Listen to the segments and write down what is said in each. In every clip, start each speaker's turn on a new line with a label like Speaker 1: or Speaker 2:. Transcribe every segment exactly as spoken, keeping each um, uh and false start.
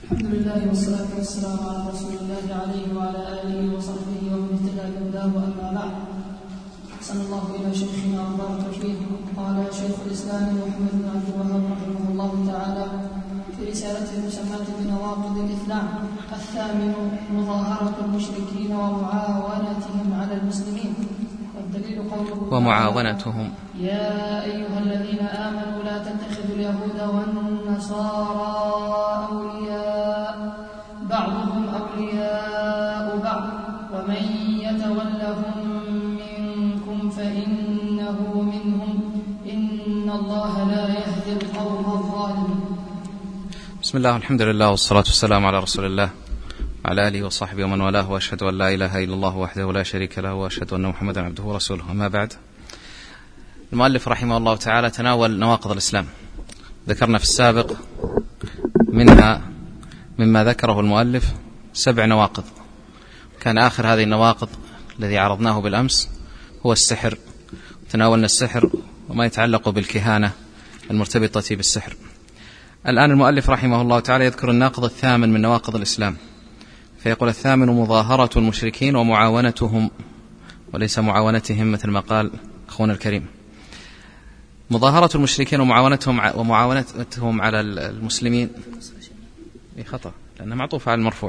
Speaker 1: الحمد لله والصلاة والسلام على رسول الله عليه وعلى آله وصحبه ومن اهتدى بهداه وأما بعد. أحسن الله إلى شيخنا وبارك فيه. قال شيخ الإسلام محمد بن عبد الوهاب رحمه الله تعالى في رسالته المسماة بنواقض الإسلام: الثامن مظاهرة المشركين ومعاونتهم على المسلمين. والدليل قوله
Speaker 2: ومعاونتهم:
Speaker 1: يا أيها الذين آمنوا لا تتخذوا اليهود والنصارى أولياء بعضهم أولياء بعض ومن يتولهم منكم فإنه منهم إن الله لا يهدي القوم الظالمين.
Speaker 2: بسم الله والحمد لله والصلاة والسلام على رسول الله وعلى آله وصحبه ومن والاه، وأشهد أن لا إله إلا الله وحده لا شريك له، وأشهد أن محمدا عبده ورسوله. أما بعد، المؤلف رحمه الله تعالى تناول نواقض الإسلام. ذكرنا في السابق منها مما ذكره المؤلف سبع نواقض. كان آخر هذه النواقض الذي عرضناه بالأمس هو السحر، تناولنا السحر وما يتعلق بالكهانة المرتبطة بالسحر. الآن المؤلف رحمه الله تعالى يذكر الناقض الثامن من نواقض الإسلام، فيقول: الثامن مظاهرة المشركين ومعاونتهم، وليس معاونتهم مثل ما قال أخونا الكريم. مظاهرة المشركين ومعاونتهم ومعاونتهم على المسلمين إيه خطأ، لأنها معطوفة على المرفوع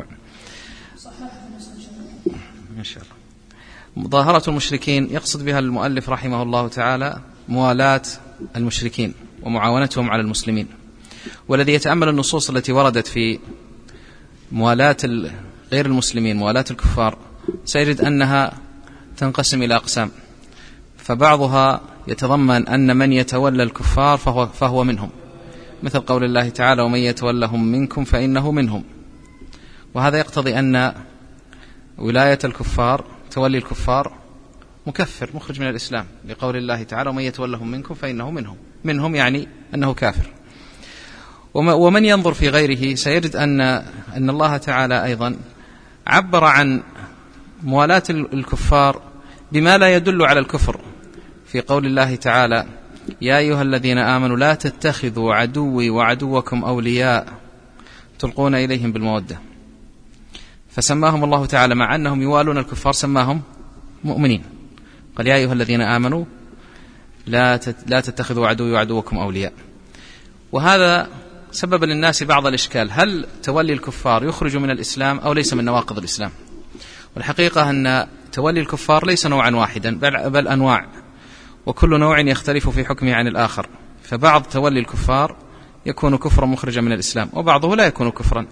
Speaker 2: إن شاء الله. مظاهرة المشركين يقصد بها المؤلف رحمه الله تعالى موالاة المشركين ومعاونتهم على المسلمين. والذي يتأمل النصوص التي وردت في موالاة غير المسلمين، موالاة الكفار، سيجد أنها تنقسم إلى أقسام. فبعضها يتضمن أن من يتولى الكفار فهو, فهو منهم، مثل قول الله تعالى: ومن يتولهم منكم فإنه منهم. وهذا يقتضي أن ولاية الكفار، تولي الكفار، مكفر مخرج من الإسلام، لقول الله تعالى: ومن يتولهم منكم فإنه منهم. منهم يعني أنه كافر. ومن ينظر في غيره سيجد أن أن الله تعالى أيضا عبر عن موالاة الكفار بما لا يدل على الكفر، في قول الله تعالى: يا أيها الذين آمنوا لا تتخذوا عدوي وعدوكم أولياء تلقون إليهم بالمودة. فسماهم الله تعالى مع أنهم يوالون الكفار سماهم مؤمنين، قال: يا أيها الذين آمنوا لا لا تتخذوا عدوي وعدوكم أولياء. وهذا سبب للناس بعض الإشكال: هل تولي الكفار يخرج من الإسلام أو ليس من نواقض الإسلام؟ والحقيقة أن تولي الكفار ليس نوعا واحدا، بل أنواع، وكل نوع يختلف في حكمه عن الآخر. فبعض تولي الكفار يكون كفرا مخرجا من الإسلام، وبعضه لا يكون كفرا.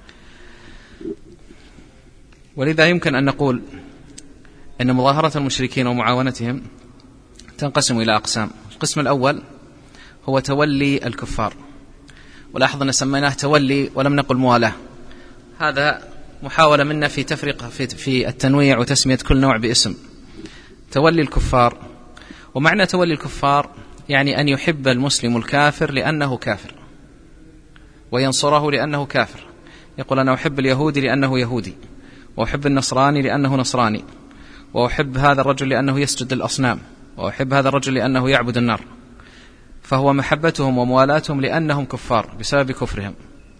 Speaker 2: ولذا يمكن أن نقول أن مظاهرة المشركين ومعاونتهم تنقسم إلى أقسام. القسم الأول هو تولي الكفار، ولاحظ أن سميناه تولي ولم نقل موالاة. هذا محاولة منا في تفرقة في التنويع وتسمية كل نوع باسم. تولي الكفار، ومعنى تولي الكفار يعني أن يحب المسلم الكافر لأنه كافر، وينصره لأنه كافر. يقول: أنا أحب اليهودي لأنه يهودي، وأحب النصراني لأنه نصراني، وأحب هذا الرجل لأنه يسجد للأصنام، وأحب هذا الرجل لأنه يعبد النار. فهو محبتهم وموالاتهم لأنهم كفار بسبب كفرهم.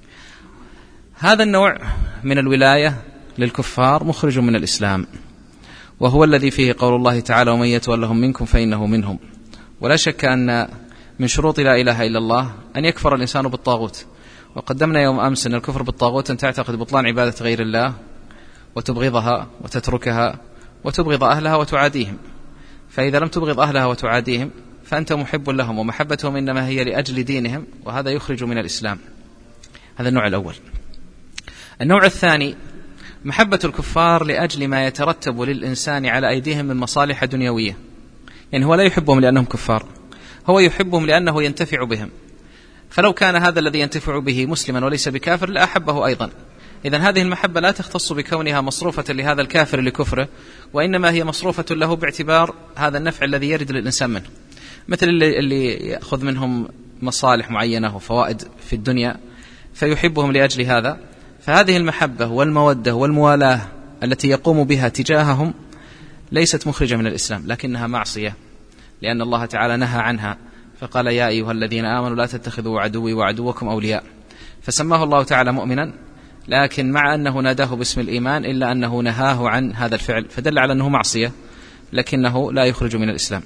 Speaker 2: هذا النوع من الولاية للكفار مخرج من الإسلام، وهو الذي فيه قول الله تعالى: ومن يتولهم منكم فإنه منهم. ولا شك أن من شروط لا إله إلا الله أن يكفر الإنسان بالطاغوت. وقدمنا يوم أمس أن الكفر بالطاغوت أن تعتقد بطلان عبادة غير الله وتبغضها وتتركها وتبغض أهلها وتعاديهم. فإذا لم تبغض أهلها وتعاديهم فأنت محب لهم، ومحبتهم إنما هي لأجل دينهم، وهذا يخرج من الإسلام. هذا النوع الأول. النوع الثاني محبة الكفار لأجل ما يترتب للإنسان على أيديهم من مصالح دنيوية. يعني هو لا يحبهم لأنهم كفار، هو يحبهم لأنه ينتفع بهم. فلو كان هذا الذي ينتفع به مسلما وليس بكافر لأحبه أيضا. إذن هذه المحبة لا تختص بكونها مصروفة لهذا الكافر لكفره، وإنما هي مصروفة له باعتبار هذا النفع الذي يرد للإنسان منه، مثل اللي, اللي يأخذ منهم مصالح معينة وفوائد في الدنيا فيحبهم لأجل هذا. فهذه المحبة والمودة والموالاة التي يقوم بها تجاههم ليست مخرجة من الإسلام، لكنها معصية، لأن الله تعالى نهى عنها فقال: يا أيها الذين آمنوا لا تتخذوا عدوي وعدوكم أولياء. فسماه الله تعالى مؤمنا لكن مع أنه ناداه باسم الإيمان إلا أنه نهاه عن هذا الفعل، فدل على أنه معصية لكنه لا يخرج من الإسلام.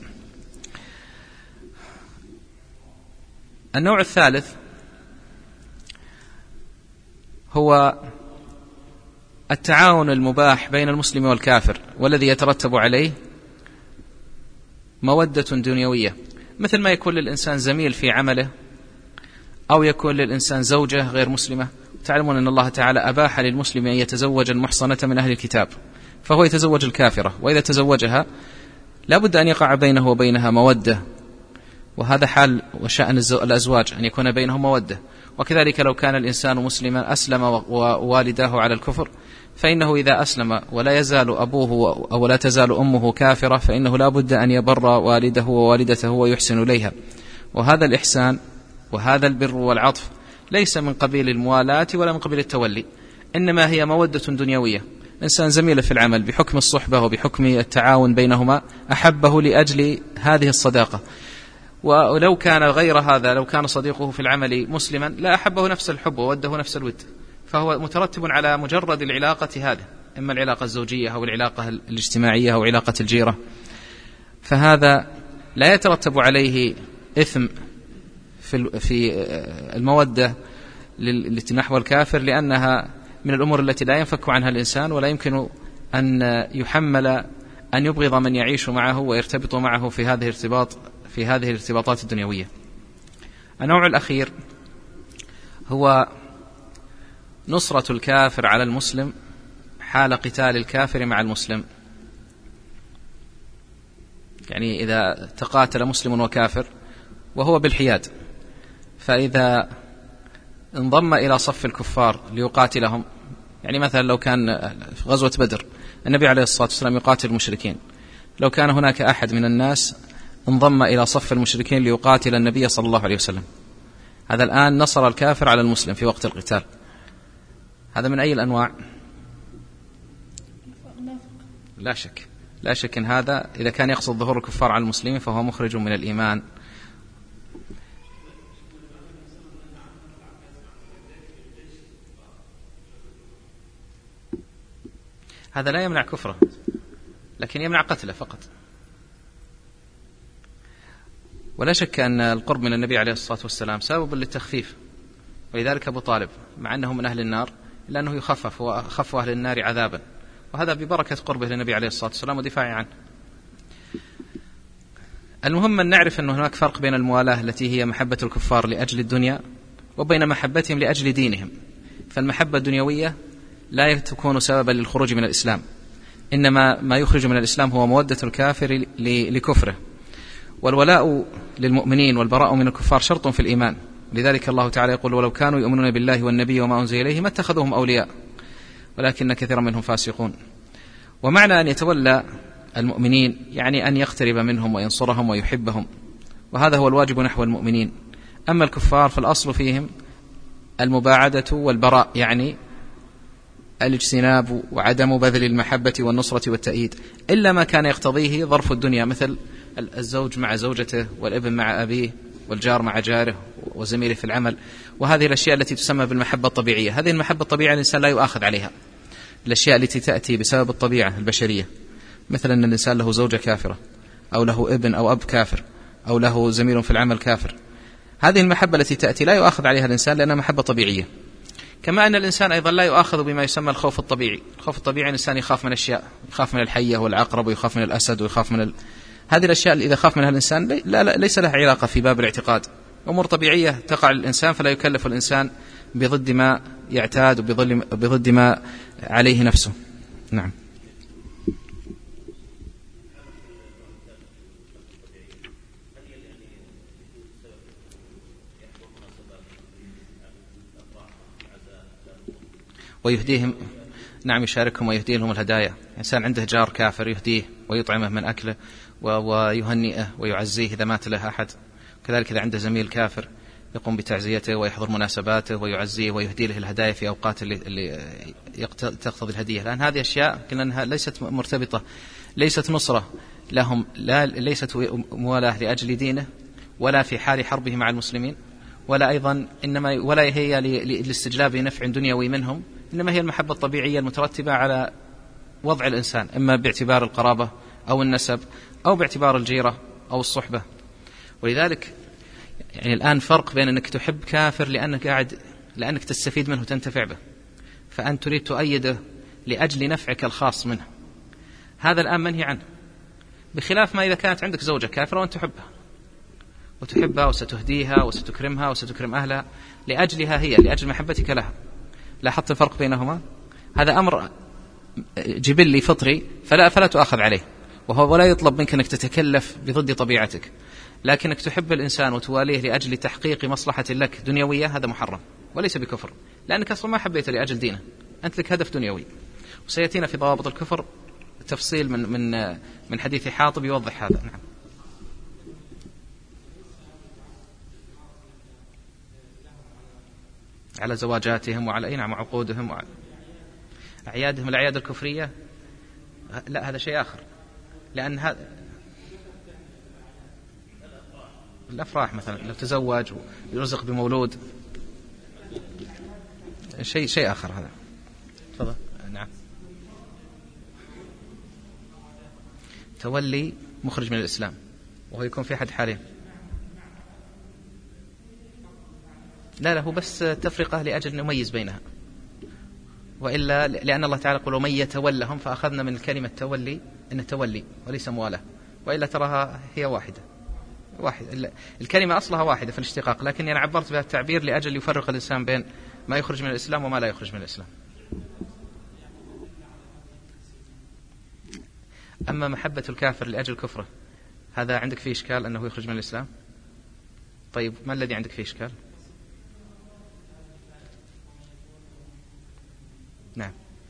Speaker 2: النوع الثالث هو التعاون المباح بين المسلم والكافر، والذي يترتب عليه مودة دنيوية، مثل ما يكون للإنسان زميل في عمله، أو يكون للإنسان زوجة غير مسلمة. تعلمون أن الله تعالى أباح للمسلم أن يتزوج المحصنة من أهل الكتاب، فهو يتزوج الكافرة، وإذا تزوجها لا بد أن يقع بينه وبينها مودة، وهذا حال وشأن الأزواج أن يكون بينهم مودة. وكذلك لو كان الإنسان مسلما أسلم ووالداه على الكفر، فإنه إذا أسلم ولا يزال أبوه أو لا تزال أمه كافرة، فإنه لا بد أن يبر والده ووالدته ويحسن إليها. وهذا الإحسان وهذا البر والعطف ليس من قبيل الموالاة ولا من قبيل التولي، إنما هي مودة دنيوية. إنسان زميل في العمل بحكم الصحبة وبحكم التعاون بينهما أحبه لأجل هذه الصداقة، ولو كان غير هذا، لو كان صديقه في العمل مسلما لا أحبه نفس الحب ووده نفس الود، فهو مترتب على مجرد العلاقة هذه، إما العلاقة الزوجية أو العلاقة الاجتماعية أو علاقة الجيرة، فهذا لا يترتب عليه إثم في المودة نحو الكافر، لأنها من الأمور التي لا ينفك عنها الإنسان، ولا يمكن أن يحمل أن يبغض من يعيش معه ويرتبط معه في هذه الارتباط في هذه الارتباطات الدنيوية. النوع الأخير هو نصرة الكافر على المسلم حال قتال الكافر مع المسلم. يعني إذا تقاتل مسلم وكافر وهو بالحياد، فإذا انضم إلى صف الكفار ليقاتلهم، يعني مثلا لو كان في غزوة بدر النبي عليه الصلاة والسلام يقاتل المشركين، لو كان هناك أحد من الناس انضم إلى صف المشركين ليقاتل النبي صلى الله عليه وسلم، هذا الآن نصر الكافر على المسلم في وقت القتال. هذا من أي الأنواع؟ لا شك لا شك إن هذا إذا كان يقصد ظهور الكفار على المسلمين فهو مخرج من الإيمان. هذا لا يمنع كفره، لكن يمنع قتله فقط. ولا شك أن القرب من النبي عليه الصلاة والسلام سبب للتخفيف، ولذلك أبو طالب مع أنه من أهل النار إلا أنه يخفف وخف أهل النار عذابا، وهذا ببركة قربه للنبي عليه الصلاة والسلام ودفاعه عنه. المهم أن نعرف أن هناك فرق بين الموالاة التي هي محبة الكفار لأجل الدنيا وبين محبتهم لأجل دينهم. فالمحبة الدنيوية لا تكون سببا للخروج من الإسلام، إنما ما يخرج من الإسلام هو مودة الكافر لكفره. والولاء للمؤمنين والبراء من الكفار شرط في الإيمان، لذلك الله تعالى يقول: ولو كانوا يؤمنون بالله والنبي وما أنزل إليه ما اتخذوهم أولياء ولكن كثيرا منهم فاسقون. ومعنى أن يتولى المؤمنين يعني أن يقترب منهم وينصرهم ويحبهم، وهذا هو الواجب نحو المؤمنين. أما الكفار فالأصل فيهم المباعدة والبراء، يعني الاجتناب وعدم بذل المحبة والنصرة والتأييد، إلا ما كان يقتضيه ظرف الدنيا، مثل الزوج مع زوجته والابن مع أبيه والجار مع جاره وزميله في العمل، وهذه الأشياء التي تسمى بالمحبة الطبيعية. هذه المحبة الطبيعية الإنسان لا يؤاخذ عليها. الأشياء التي تأتي بسبب الطبيعة البشرية، مثل أن الإنسان له زوجة كافرة أو له ابن أو أب كافر أو له زميل في العمل كافر، هذه المحبة التي تأتي لا يؤاخذ عليها الإنسان لأنها محبة طبيعية. كما أن الإنسان أيضا لا يؤاخذ بما يسمى الخوف الطبيعي. الخوف الطبيعي الإنسان يخاف من أشياء، يخاف من الحية والعقرب ويخاف من الأسد ويخاف من ال... هذه الأشياء إذا خاف منها الإنسان لا لا ليس لها علاقة في باب الاعتقاد، أمور طبيعية تقع للإنسان، فلا يكلف الإنسان بضد ما يعتاد وبضد ما عليه نفسه. نعم. ويهديهم، نعم يشاركهم ويهدي لهم الهدايا. إنسان عنده جار كافر يهديه ويطعمه من أكله ويهنئه ويعزيه إذا مات له أحد، كذلك إذا عنده زميل كافر يقوم بتعزيته ويحضر مناسباته ويعزيه ويهدي له الهدايا في أوقات اللي, اللي تقتضي الهدية، لأن هذه أشياء كأنها ليست مرتبطة، ليست نصرة لهم، لا ليست موالاه لأجل دينه ولا في حال حربه مع المسلمين، ولا أيضا إنما ولا هي لاستجلاب نفع دنيوي منهم، إنما هي المحبة الطبيعية المترتبة على وضع الإنسان، إما باعتبار القرابة أو النسب أو باعتبار الجيرة أو الصحبة. ولذلك يعني الآن فرق بين أنك تحب كافر لأنك قاعد لأنك تستفيد منه وتنتفع به، فأنت تريد تؤيده لأجل نفعك الخاص منه، هذا الآن منهي عنه، بخلاف ما إذا كانت عندك زوجة كافرة وأنت تحبها وتحبها وستهديها وستكرمها وستكرم أهلها لأجلها هي، لأجل محبتك لها. لاحظت الفرق بينهما؟ هذا أمر جبلي فطري فلا, فلا تؤخذ عليه، وهو ولا يطلب منك أنك تتكلف بضد طبيعتك، لكنك تحب الإنسان وتواليه لأجل تحقيق مصلحة لك دنيوية، هذا محرم وليس بكفر، لأنك أصلا ما حبيته لأجل دينه، أنت لك هدف دنيوي. وسيأتينا في ضوابط الكفر تفصيل من من من حديث حاطب يوضح هذا. نعم. على زواجاتهم وعلى أي نعم عقودهم وعلى أعيادهم، الأعياد الكفرية لا، هذا شيء آخر، لأن هذا الأفراح مثلا لو تزوج ويرزق بمولود شيء شيء آخر هذا. تفضل. نعم. تولي مخرج من الإسلام وهو يكون في أحد حالين. لا لا، هو بس تفرقة لأجل نميز بينها، وإلا لأن الله تعالى يقول ومن يتولهم، فأخذنا من الكلمة تولي إن تولي وليس موالاه، وإلا تراها هي واحدة واحد، الكلمة أصلها واحدة في الاشتقاق، لكن أنا عبرت بها التعبير لأجل يفرق الإنسان بين ما يخرج من الإسلام وما لا يخرج من الإسلام. أما محبة الكافر لأجل كفره، هذا عندك فيه إشكال أنه يخرج من الإسلام؟ طيب ما الذي عندك فيه إشكال؟ نعم.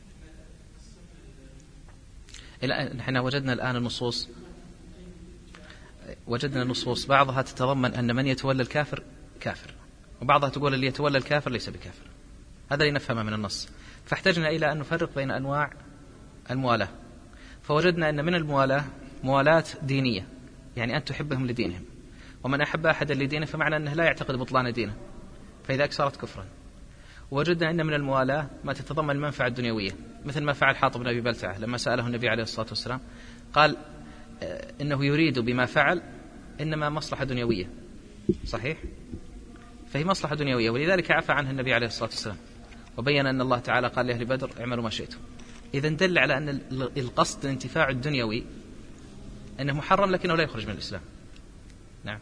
Speaker 2: نحن وجدنا الآن النصوص وجدنا النصوص بعضها تتضمن أن من يتولى الكافر كافر، وبعضها تقول اللي يتولى الكافر ليس بكافر، هذا اللي نفهمه من النص. فاحتجنا إلى أن نفرق بين أنواع الموالاة، فوجدنا أن من الموالاة موالاة دينية، يعني أن تحبهم لدينهم، ومن أحب أحدا لدينه فمعنى أنه لا يعتقد بطلان دينه، فإذا صارت كفرا. وجدنا أن من الموالاة ما تتضمن المنفعة الدنيوية، مثل ما فعل حاطب بن أبي بلتعة لما سأله النبي عليه الصلاة والسلام، قال إنه يريد بما فعل إنما مصلحة دنيوية، صحيح؟ فهي مصلحة دنيوية، ولذلك عفى عنها النبي عليه الصلاة والسلام، وبين أن الله تعالى قال لأهل بدر اعملوا ما شئتم. إذن دل على أن القصد الانتفاع الدنيوي أنه محرم لكنه لا يخرج من الإسلام. نعم.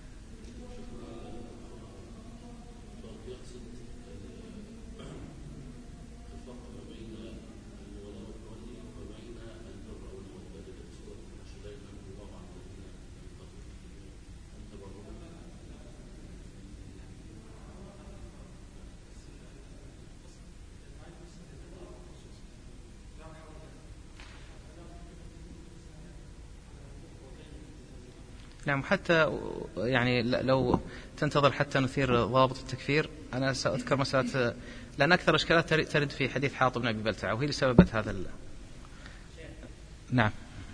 Speaker 2: نعم. حتى يعني لو تنتظر حتى نثير ضابط التكفير، أنا سأذكر مسألة، لأن أكثر إشكالات ترد في حديث حاطب بن أبي بلتعة، وهي لسببت هذا ال... نعم.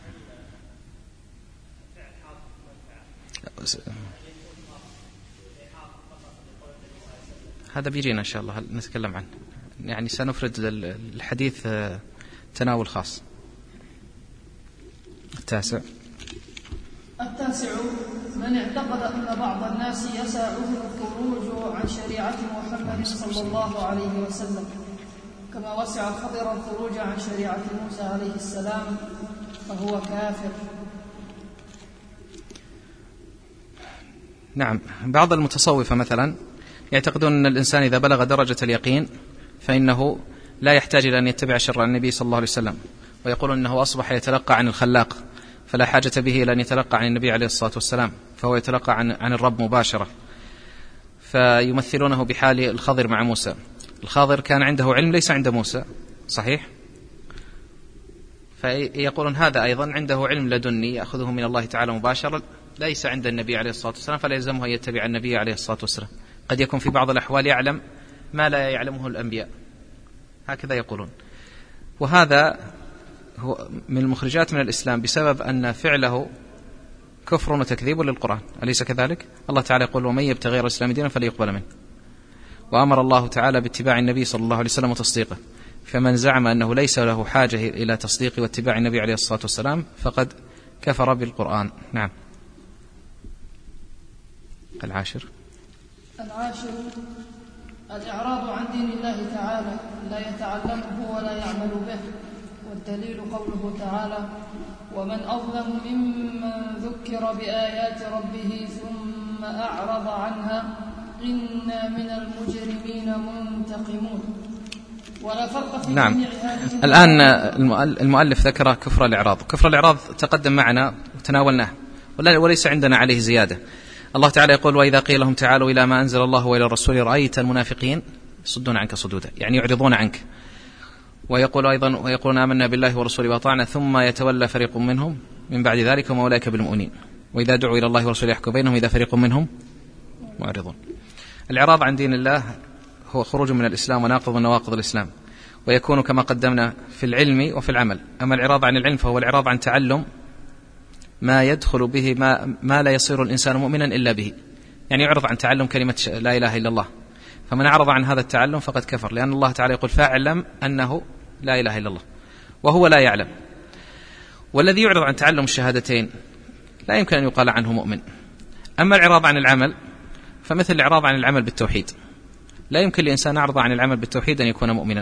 Speaker 2: هذا بيجينا إن شاء الله نتكلم عنه، يعني سنفرد الحديث تناول خاص. التاسع
Speaker 1: التاسع من اعتقد أن بعض الناس يسعه الخروج عن شريعة محمد صلى الله عليه وسلم كما وسع خضر الخروج عن شريعة موسى عليه السلام فهو كافر.
Speaker 2: نعم. بعض المتصوفة مثلا يعتقدون أن الإنسان إذا بلغ درجة اليقين فإنه لا يحتاج إلى أن يتبع شرع النبي صلى الله عليه وسلم، ويقولون أنه أصبح يتلقى عن الخلاق فلا حاجة به إلى أن يتلقى عن النبي عليه الصلاة والسلام، فهو يتلقى عن عن الرب مباشرة. فيمثلونه بحال الخضر مع موسى. الخضر كان عنده علم ليس عند موسى، صحيح؟ فيقولون هذا أيضا عنده علم لدني يأخذه من الله تعالى مباشرة ليس عند النبي عليه الصلاة والسلام، فلا يلزمه أن يتبع النبي عليه الصلاة والسلام. قد يكون في بعض الأحوال يعلم ما لا يعلمه الأنبياء، هكذا يقولون. وهذا هو من المخرجات من الإسلام بسبب أن فعله كفر وتكذيب للقرآن، أليس كذلك؟ الله تعالى يقول ومن يبتغي غير الإسلام دينا فليقبل منه، وأمر الله تعالى باتباع النبي صلى الله عليه وسلم وتصديقه. فمن زعم أنه ليس له حاجة إلى تصديق واتباع النبي عليه الصلاة والسلام فقد كفر بالقرآن. نعم. العاشر
Speaker 1: العاشر الإعراض عن دين الله تعالى لا يتعلمه ولا يعمل به، والدليل قوله تعالى: ومن أظلم ممن ذكر بآيات ربه ثم أعرض عنها إنا من المجرمين منتقمون. ولا فرق في
Speaker 2: نعم.
Speaker 1: جميع هذه.
Speaker 2: الآن المؤلف ذكر كفر الإعراض. كفر الإعراض تقدم معنا وتناولناه وليس عندنا عليه زيادة. الله تعالى يقول: وإذا قيل لهم تعالوا إلى ما أنزل الله وإلى الرسول رأيت المنافقين يصدون عنك صدودا، يعني يعرضون عنك. ويقول أيضا: ويقولون آمنا بالله ورسوله وأطعنا ثم يتولى فريق منهم من بعد ذلك وما أولئك بالمؤمنين وإذا دعوا إلى الله ورسوله يحكم بينهم إذا فريق منهم معرضون. الإعراض عن دين الله هو خروج من الإسلام وناقض من نواقض الإسلام، ويكون كما قدمنا في العلم وفي العمل. أما الإعراض عن العلم فهو الإعراض عن تعلم ما يدخل به ما, ما لا يصير الإنسان مؤمنا إلا به، يعني يعرض عن تعلم كلمة لا إله إلا الله، فمن أعرض عن هذا التعلم فقد كفر، لأن الله تعالى يقول: فاعلم أنه لا إله إلا الله، وهو لا يعلم. والذي يعرض عن تعلم الشهادتين لا يمكن أن يقال عنه مؤمن. أما الإعراض عن العمل فمثل الإعراض عن العمل بالتوحيد، لا يمكن لإنسان أعرض عن العمل بالتوحيد أن يكون مؤمنا.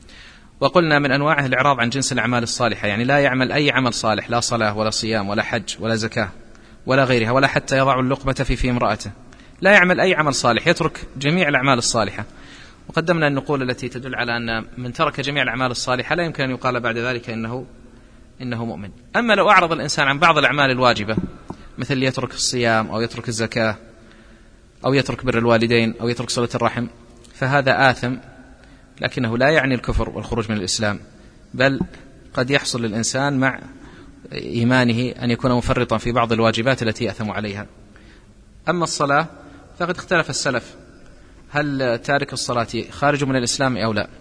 Speaker 2: وقلنا من أنواعه الإعراض عن جنس الأعمال الصالحة، يعني لا يعمل أي عمل صالح، لا صلاة ولا صيام ولا حج ولا زكاة ولا غيرها، ولا حتى يضع اللقمة في في امرأته، لا يعمل أي عمل صالح، يترك جميع الأعمال الصالحة. وقدمنا النقول التي تدل على أن من ترك جميع الأعمال الصالحة لا يمكن أن يقال بعد ذلك إنه إنه مؤمن. أما لو أعرض الإنسان عن بعض الأعمال الواجبة مثل يترك الصيام أو يترك الزكاة أو يترك بر الوالدين أو يترك صلة الرحم فهذا آثم، لكنه لا يعني الكفر والخروج من الإسلام، بل قد يحصل للإنسان مع إيمانه أن يكون مفرطا في بعض الواجبات التي يأثم عليها. أما الصلاة فقد اختلف السلف هل تارك الصلاة خارج من الإسلام أو لا،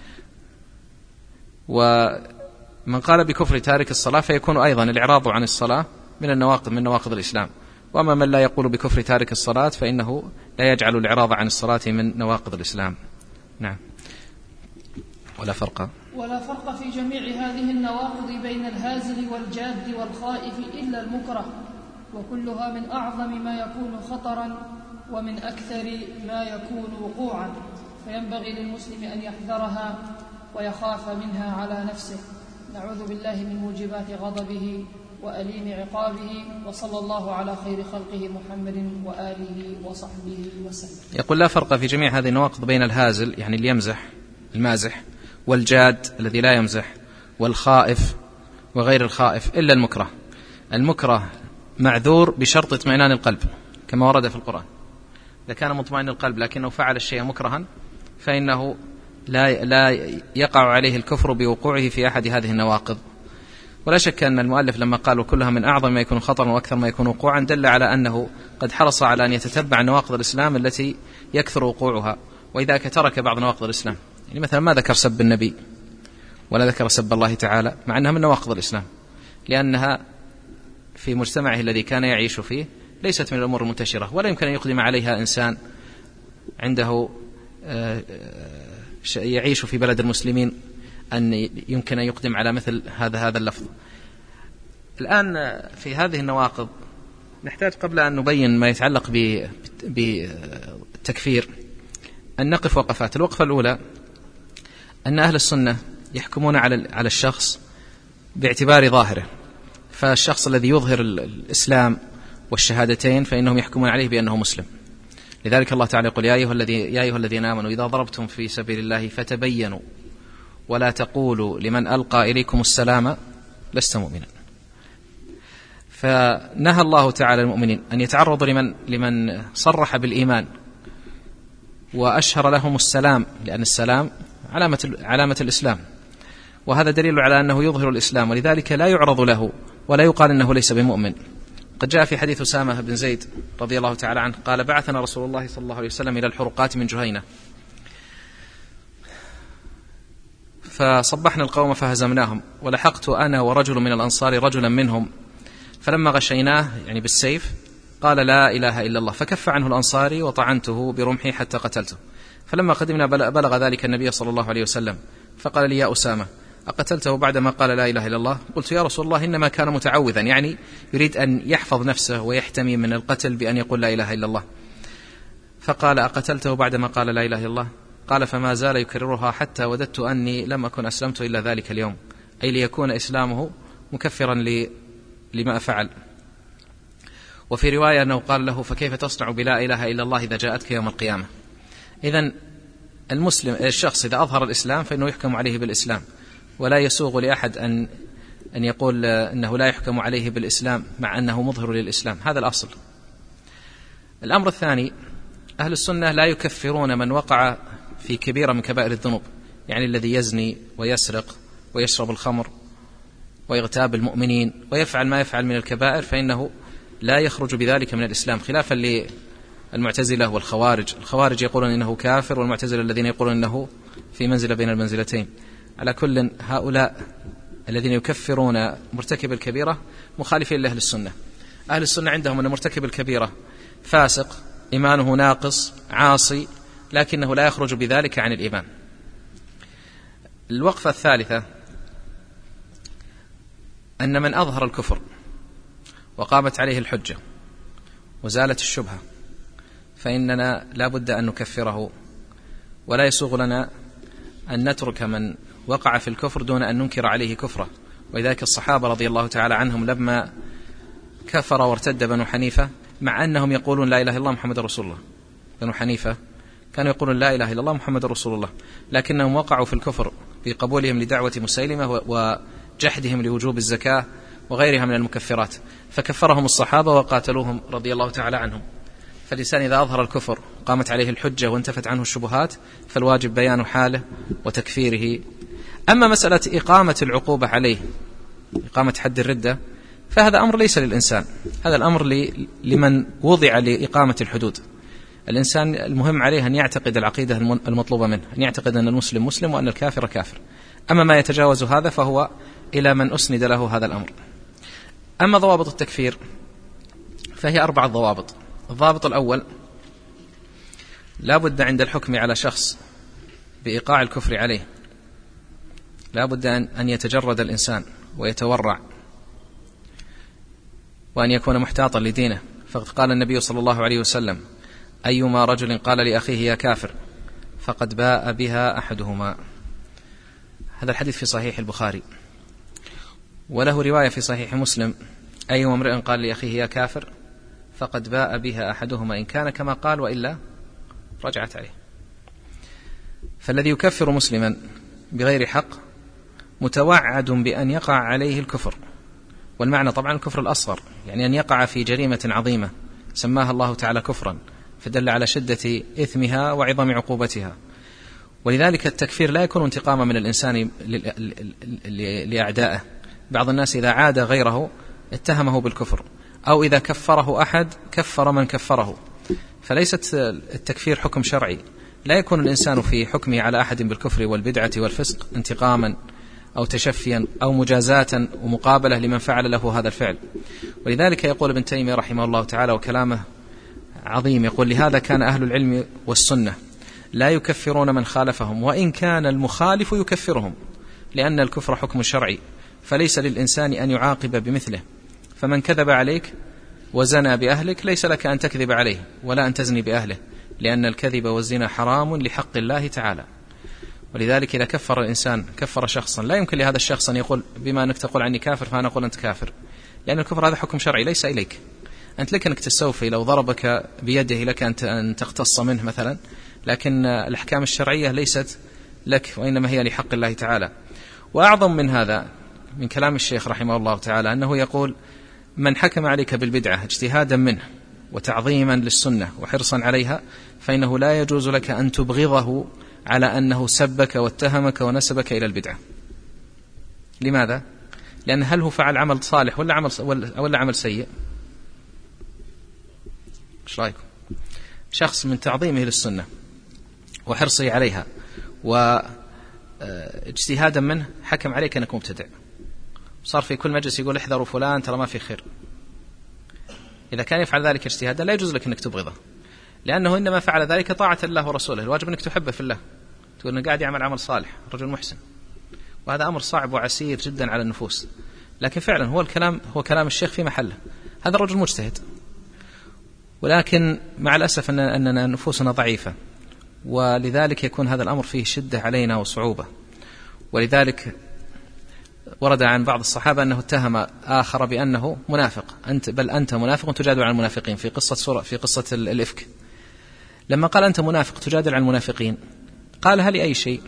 Speaker 2: ومن قال بكفر تارك الصلاة فيكون أيضا الإعراض عن الصلاة من النواقض من نواقض الإسلام. وأما من لا يقول بكفر تارك الصلاة فإنه لا يجعل الإعراض عن الصلاة من نواقض الإسلام. نعم. ولا فرق
Speaker 1: ولا فرق في جميع هذه النواقض بين الهازل والجاد والخائف إلا المكره، وكلها من أعظم ما يكون خطرا ومن أكثر ما يكون وقوعا، فينبغي للمسلم أن يحذرها ويخاف منها على نفسه. نعوذ بالله من موجبات غضبه وأليم عقابه، وصلى الله على خير خلقه محمد وآله وصحبه وسلم.
Speaker 2: يقول: لا فرق في جميع هذه النواقض بين الهازل يعني اللي يمزح المازح والجاد الذي لا يمزح والخائف وغير الخائف إلا المكره. المكره معذور بشرط اطمئنان القلب كما ورد في القرآن. إذا كان مطمئن القلب لكنه فعل الشيء مكرها فإنه لا, لا يقع عليه الكفر بوقوعه في أحد هذه النواقض. ولا شك أن المؤلف لما قال وكلها من أعظم ما يكون خطرا وأكثر ما يكون وقوعا دل على أنه قد حرص على أن يتتبع نواقض الإسلام التي يكثر وقوعها، وإذا ترك بعض نواقض الإسلام، يعني مثلا ما ذكر سب النبي ولا ذكر سب الله تعالى مع أنها من نواقض الإسلام، لأنها في مجتمعه الذي كان يعيش فيه ليست من الأمور المنتشرة، ولا يمكن أن يقدم عليها إنسان عنده يعيش في بلد المسلمين أن يمكن أن يقدم على مثل هذا هذا اللفظ. الآن في هذه النواقض نحتاج قبل أن نبين ما يتعلق بالتكفير أن نقف وقفات. الوقفة الأولى أن أهل السنة يحكمون على على الشخص باعتبار ظاهره، فالشخص الذي يظهر الإسلام والشهادتين فإنهم يحكمون عليه بأنه مسلم. لذلك الله تعالى يقول: يا أيها الذين يا أيها الذين آمنوا إذا ضربتم في سبيل الله فتبينوا ولا تقولوا لمن ألقى إليكم السلام لست مؤمنا. فنهى الله تعالى المؤمنين أن يتعرضوا لمن لمن صرح بالإيمان وأشهر لهم السلام، لأن السلام علامة علامة الإسلام، وهذا دليل على أنه يظهر الإسلام، ولذلك لا يعرض له ولا يقال أنه ليس بمؤمن. قد جاء في حديث أسامة بن زيد رضي الله تعالى عنه قال: بعثنا رسول الله صلى الله عليه وسلم إلى الحرقات من جهينة فصبحنا القوم فهزمناهم، ولحقت أنا ورجل من الأنصار رجلا منهم فلما غشيناه يعني بالسيف قال: لا إله إلا الله، فكف عنه الأنصاري وطعنته برمحي حتى قتلته. فلما قدمنا بلغ ذلك النبي صلى الله عليه وسلم فقال لي: يا أسامة، أقتلته بعدما قال لا إله إلا الله؟ قلت: يا رسول الله، إنما كان متعوذا، يعني يريد أن يحفظ نفسه ويحتمي من القتل بأن يقول لا إله إلا الله. فقال: أقتلته بعدما قال لا إله إلا الله؟ قال: فما زال يكررها حتى وددت أني لم أكن أسلمت إلا ذلك اليوم، أي ليكون إسلامه مكفرا لما فعل. وفي رواية أنه قال له: فكيف تصنع بلا إله إلا الله إذا جاءتك يوم القيامة؟ إذن المسلم الشخص إذا أظهر الإسلام فإنه يحكم عليه بالإسلام، ولا يسوغ لأحد أن أن يقول أنه لا يحكم عليه بالإسلام مع أنه مظهر للإسلام. هذا الأصل. الأمر الثاني: أهل السنة لا يكفرون من وقع في كبيرة من كبائر الذنوب، يعني الذي يزني ويسرق ويشرب الخمر ويغتاب المؤمنين ويفعل ما يفعل من الكبائر، فإنه لا يخرج بذلك من الإسلام، خلافا للمعتزلة والخوارج. الخوارج يقولون إنه كافر، والمعتزلة الذين يقولون إنه في منزلة بين المنزلتين. على كل، هؤلاء الذين يكفرون مرتكب الكبيرة مخالفين لأهل السنة. أهل السنة عندهم أن مرتكب الكبيرة فاسق، إيمانه ناقص، عاصي، لكنه لا يخرج بذلك عن الإيمان. الوقفة الثالثة: أن من أظهر الكفر وقامت عليه الحجة وزالت الشبهة فإننا لا بد أن نكفره، ولا يسوغ لنا أن نترك من وقع في الكفر دون أن ننكر عليه كفره. ولذلك الصحابة رضي الله تعالى عنهم لما كفر وارتد بنو حنيفة، مع أنهم يقولون لا إله إلا الله محمد رسول الله، بنو حنيفة كانوا يقولون لا إله إلا الله محمد رسول الله، لكنهم وقعوا في الكفر بقبولهم لدعوة مسيلمة وجحدهم لوجوب الزكاة وغيرها من المكفرات، فكفرهم الصحابة وقاتلوهم رضي الله تعالى عنهم. فالإنسان إذا أظهر الكفر قامت عليه الحجة وانتفت عنه الشبهات فالواجب بيان حاله وتكفيره. أما مسألة إقامة العقوبة عليه، إقامة حد الردة، فهذا أمر ليس للإنسان، هذا الأمر لمن وضع لإقامة الحدود. الإنسان المهم عليه أن يعتقد العقيدة المطلوبة منه، أن يعتقد أن المسلم مسلم وأن الكافر كافر. أما ما يتجاوز هذا فهو إلى من أسند له هذا الأمر. أما ضوابط التكفير فهي أربعة ضوابط. الضابط الأول: لا بد عند الحكم على شخص بإيقاع الكفر عليه لا بد أن يتجرد الإنسان ويتورع، وأن يكون محتاطا لدينه. فقد قال النبي صلى الله عليه وسلم: أيما رجل قال لأخيه يا كافر فقد باء بها أحدهما. هذا الحديث في صحيح البخاري. وله رواية في صحيح مسلم: أيما امرئ قال لأخيه يا كافر فقد باء بها أحدهما إن كان كما قال وإلا رجعت عليه. فالذي يكفر مسلما بغير حق متوعد بأن يقع عليه الكفر، والمعنى طبعا الكفر الأصغر، يعني أن يقع في جريمة عظيمة سماها الله تعالى كفرا، فدل على شدة إثمها وعظم عقوبتها. ولذلك التكفير لا يكون انتقاما من الإنسان لأعدائه. بعض الناس إذا عاد غيره اتهمه بالكفر، أو إذا كفره أحد كفر من كفره. فليست التكفير حكم شرعي، لا يكون الإنسان في حكمه على أحد بالكفر والبدعة والفسق انتقاما أو تشفيا أو مجازاة ومقابلة لمن فعل له هذا الفعل. ولذلك يقول ابن تيمية رحمه الله تعالى، وكلامه عظيم، يقول: لهذا كان أهل العلم والسنة لا يكفرون من خالفهم وإن كان المخالف يكفرهم، لأن الكفر حكم شرعي، فليس للإنسان أن يعاقب بمثله. فمن كذب عليك وزنى بأهلك ليس لك أن تكذب عليه ولا أن تزني بأهله، لأن الكذب والزنا حرام لحق الله تعالى. ولذلك إذا كفر الإنسان كفر شخصا، لا يمكن لهذا الشخص أن يقول بما أنك تقول عني كافر فأنا أقول أنت كافر، لأن الكفر هذا حكم شرعي ليس إليك. أنت لك أنك تستوفي، لو ضربك بيده لك أن تقتص منه مثلا، لكن الأحكام الشرعية ليست لك وإنما هي لحق الله تعالى. وأعظم من هذا من كلام الشيخ رحمه الله تعالى أنه يقول: من حكم عليك بالبدعة اجتهادا منه وتعظيما للسنة وحرصا عليها فإنه لا يجوز لك أن تبغضه على أنه سبك واتهمك ونسبك إلى البدعة. لماذا؟ لأن هل هو فعل عمل صالح ولا عمل, ولا عمل سيء؟ ايش رايكم؟ شخص من تعظيمه للسنة وحرصه عليها واجتهادا منه حكم عليك أنك مبتدع، صار في كل مجلس يقول احذروا فلان ترى ما في خير. إذا كان يفعل ذلك اجتهادا لا يجوز لك أنك تبغضه، لأنه إنما فعل ذلك طاعة الله ورسوله، الواجب أنك تحبه في الله، تقول أنه قاعد يعمل عمل صالح، رجل محسن، وهذا أمر صعب وعسير جدا على النفوس، لكن فعلا هو الكلام هو كلام الشيخ في محله، هذا الرجل مجتهد، ولكن مع الأسف أن أننا نفوسنا ضعيفة، ولذلك يكون هذا الأمر فيه شدة علينا وصعوبة. ولذلك ورد عن بعض الصحابة أنه اتهم آخر بأنه منافق، أنت بل أنت منافق تجادل عن المنافقين، في قصة سورة في قصة الإفك. لما قال أنت منافق تجادل عن المنافقين، قال هل أي شيء؟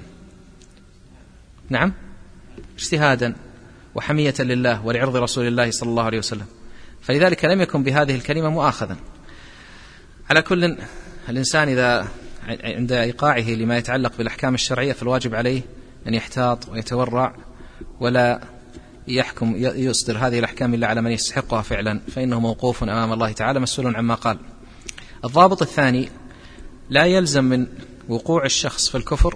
Speaker 2: نعم، اجتهادا وحمية لله ولعرض رسول الله صلى الله عليه وسلم، فلذلك لم يكن بهذه الكلمة مؤاخذا. على كل، الإنسان إذا عند إيقاعه لما يتعلق بالأحكام الشرعية فالواجب عليه أن يحتاط ويتورع، ولا يحكم يصدر هذه الأحكام إلا على من يستحقها فعلا، فإنه موقوف أمام الله تعالى مسؤول عما قال. الضابط الثاني: لا يلزم من وقوع الشخص في الكفر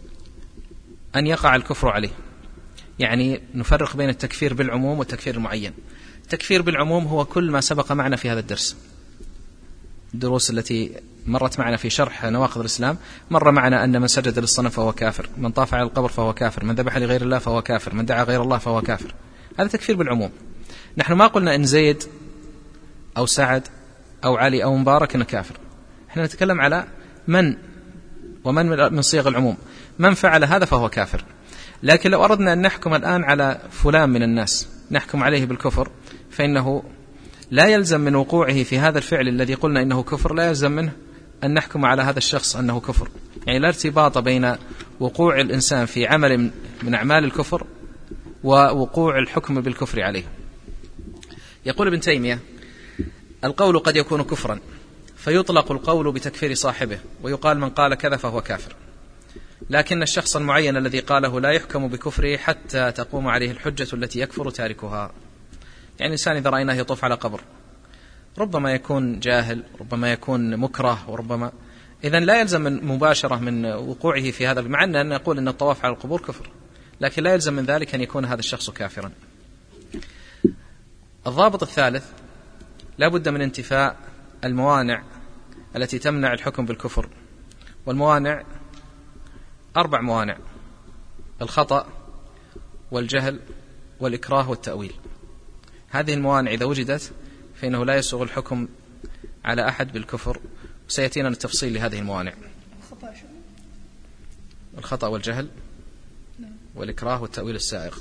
Speaker 2: أن يقع الكفر عليه. يعني نفرق بين التكفير بالعموم والتكفير المعين. التكفير بالعموم هو كل ما سبق معنا في هذا الدرس، الدروس التي مرت معنا في شرح نواقض الإسلام، مر معنا أن من سجد للصنم فهو كافر، من طاف على القبر فهو كافر، من ذبح لغير الله فهو كافر، من دعا غير الله فهو كافر. هذا تكفير بالعموم. نحن ما قلنا إن زيد أو سعد أو علي أو مبارك إنه كافر، احنا نتكلم على من، ومن من صيغ العموم، من فعل هذا فهو كافر. لكن لو أردنا أن نحكم الآن على فلان من الناس نحكم عليه بالكفر، فإنه لا يلزم من وقوعه في هذا الفعل الذي قلنا إنه كفر، لا يلزم منه أن نحكم على هذا الشخص أنه كفر. يعني لا ارتباط بين وقوع الإنسان في عمل من أعمال الكفر ووقوع الحكم بالكفر عليه. يقول ابن تيمية: القول قد يكون كفرا فيطلق القول بتكفير صاحبه، ويقال من قال كذا فهو كافر، لكن الشخص المعين الذي قاله لا يحكم بكفره حتى تقوم عليه الحجة التي يكفر تاركها. يعني الإنسان إذا رأيناه يطوف على قبر ربما يكون جاهل، ربما يكون مكره، وربما إذن لا يلزم من مباشرة من وقوعه في هذا، مع أن نقول أن الطواف على القبور كفر، لكن لا يلزم من ذلك أن يكون هذا الشخص كافرا. الضابط الثالث: لا بد من انتفاء الموانع التي تمنع الحكم بالكفر، والموانع أربع موانع: الخطأ والجهل والإكراه والتأويل. هذه الموانع إذا وجدت فإنه لا يسوغ الحكم على أحد بالكفر، وسيأتينا التفصيل لهذه الموانع: الخطأ والجهل والإكراه والتأويل السائغ.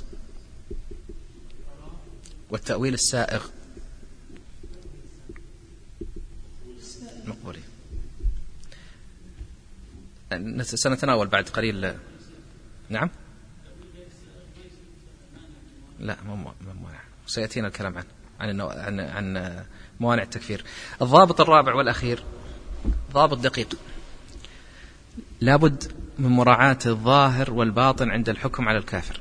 Speaker 2: والتأويل السائغ مقبولي سنتناول بعد قليل. نعم، لا مو موانع، سيأتينا الكلام عن عن عن, عن موانع التكفير. الضابط الرابع والأخير ضابط دقيق: لابد من مراعاة الظاهر والباطن عند الحكم على الكافر.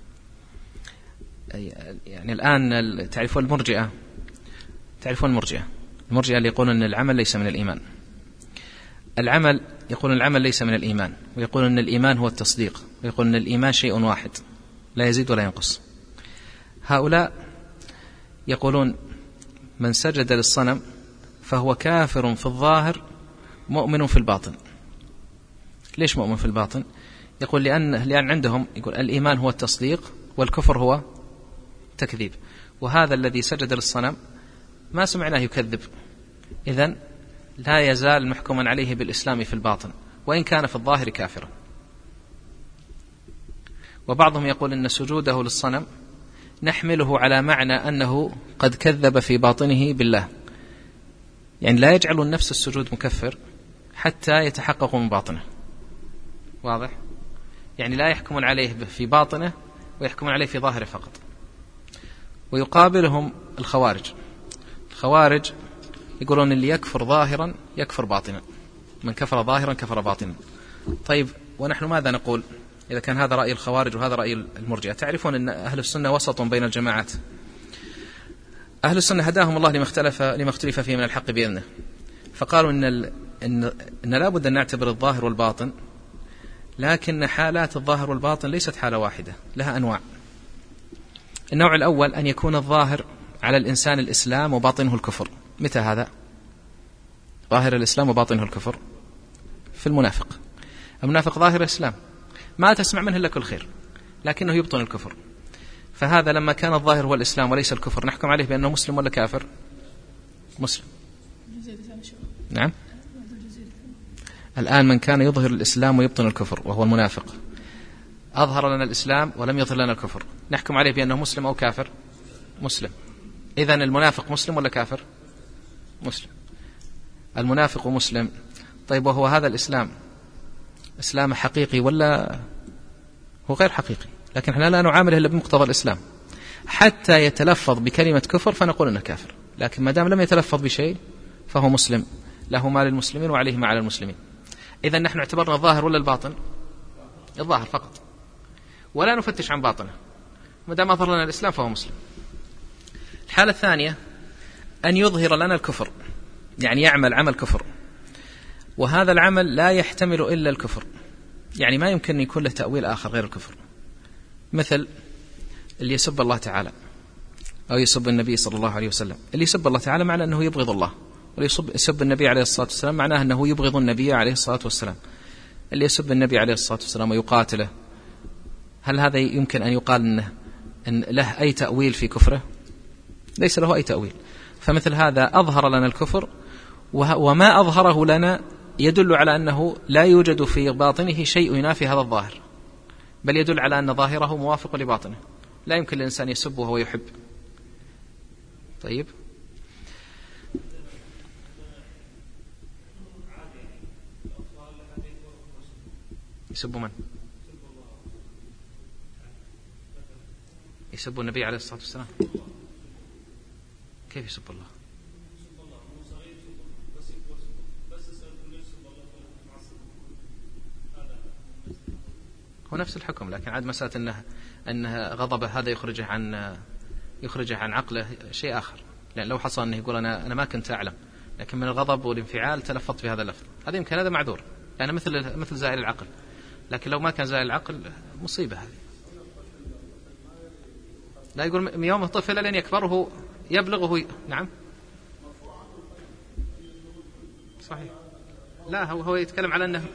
Speaker 2: يعني الآن تعرفون المرجئة، تعرفون المرجئة المرجئة اللي يقولون أن العمل ليس من الإيمان. العمل يقولون العمل ليس من الإيمان، ويقولون أن الإيمان هو التصديق، ويقولون أن الإيمان شيء واحد لا يزيد ولا ينقص. هؤلاء يقولون من سجد للصنم فهو كافر في الظاهر مؤمن في الباطن. ليش مؤمن في الباطن؟ يقول لأن, لأن عندهم يقول الإيمان هو التصديق والكفر هو تكذيب، وهذا الذي سجد للصنم ما سمعناه يكذب، إذن لا يزال محكوما عليه بالإسلام في الباطن وإن كان في الظاهر كافرا. وبعضهم يقول إن سجوده للصنم نحمله على معنى أنه قد كذب في باطنه بالله، يعني لا يجعل النفس السجود مكفر حتى يتحقق من باطنه. واضح؟ يعني لا يحكمون عليه في باطنه ويحكمون عليه في ظاهره فقط. ويقابلهم الخوارج. الخوارج يقولون اللي يكفر ظاهرا يكفر باطنا، من كفر ظاهرا كفر باطنا. طيب ونحن ماذا نقول إذا كان هذا رأي الخوارج وهذا رأي المرجئة؟ تعرفون أن أهل السنة وسط بين الجماعات. أهل السنة هداهم الله لما اختلف لما اختلف فيه من الحق بإذنه، فقالوا إن ال... إن إن لا بد أن نعتبر الظاهر والباطن، لكن حالات الظاهر والباطن ليست حالة واحدة، لها أنواع. النوع الأول أن يكون الظاهر على الإنسان الإسلام وباطنه الكفر. متى هذا؟ ظاهر الإسلام وباطنه الكفر في المنافق. المنافق ظاهر الإسلام ما تسمع منه إلا كل خير، لكنه يبطن الكفر. فهذا لما كان الظاهر هو الإسلام وليس الكفر نحكم عليه بأنه مسلم ولا كافر؟ مسلم. نعم. الآن من كان يظهر الإسلام ويبطن الكفر وهو المنافق، أظهر لنا الإسلام ولم يظهر لنا الكفر، نحكم عليه بأنه مسلم أو كافر؟ مسلم. إذن المنافق مسلم ولا كافر؟ مسلم. المنافق مسلم. طيب وهو هذا الإسلام إسلام حقيقي ولا هو غير حقيقي؟ لكن احنا لا نعامله إلا بمقتضى الإسلام. حتى يتلفظ بكلمة كفر فنقول إنه كافر، لكن ما دام لم يتلفظ بشيء فهو مسلم، له ما للمسلمين وعليه ما على المسلمين. إذن نحن اعتبرنا الظاهر ولا الباطن؟ الظاهر فقط، ولا نفتش عن باطنه، ما دام أظهر لنا الإسلام فهو مسلم. الحالة الثانية أن يظهر لنا الكفر، يعني يعمل عمل كفر، وهذا العمل لا يحتمل إلا الكفر، يعني ما يمكن أن يكون له تأويل آخر غير الكفر. مثل اللي يسب الله تعالى أو يسب النبي صلى الله عليه وسلم. اللي يسب الله تعالى معناه أنه يبغض الله، واللي يسب النبي عليه الصلاة والسلام معناه أنه يبغض النبي عليه الصلاة والسلام. اللي يسب النبي عليه الصلاة والسلام ويقاتله، هل هذا يمكن أن يقال أنه أن له أي تأويل في كفره؟ ليس له أي تأويل. فمثل هذا أظهر لنا الكفر، وما أظهره لنا يدل على أنه لا يوجد في باطنه شيء ينافي هذا الظاهر، بل يدل على أن ظاهره موافق لباطنه. لا يمكن للإنسان يسب وهو يحب. طيب، يسب من؟ يسب النبي عليه الصلاة والسلام. كيف يسب الله؟ هو نفس الحكم، لكن عاد مسألة أنه أنه غضبه هذا يخرجه عن يخرجه عن عقله شيء آخر. لأن لو حصل أنه يقول أنا أنا ما كنت أعلم، لكن من الغضب والانفعال تلفظت بهذا اللفظ، هذا يمكن هذا معذور، يعني مثل مثل زائل العقل. لكن لو ما كان زائل العقل مصيبة هذه. لا يقول من يوم الطفل لين يكبره يبلغه. نعم صحيح. لا هو هو يتكلم على أنه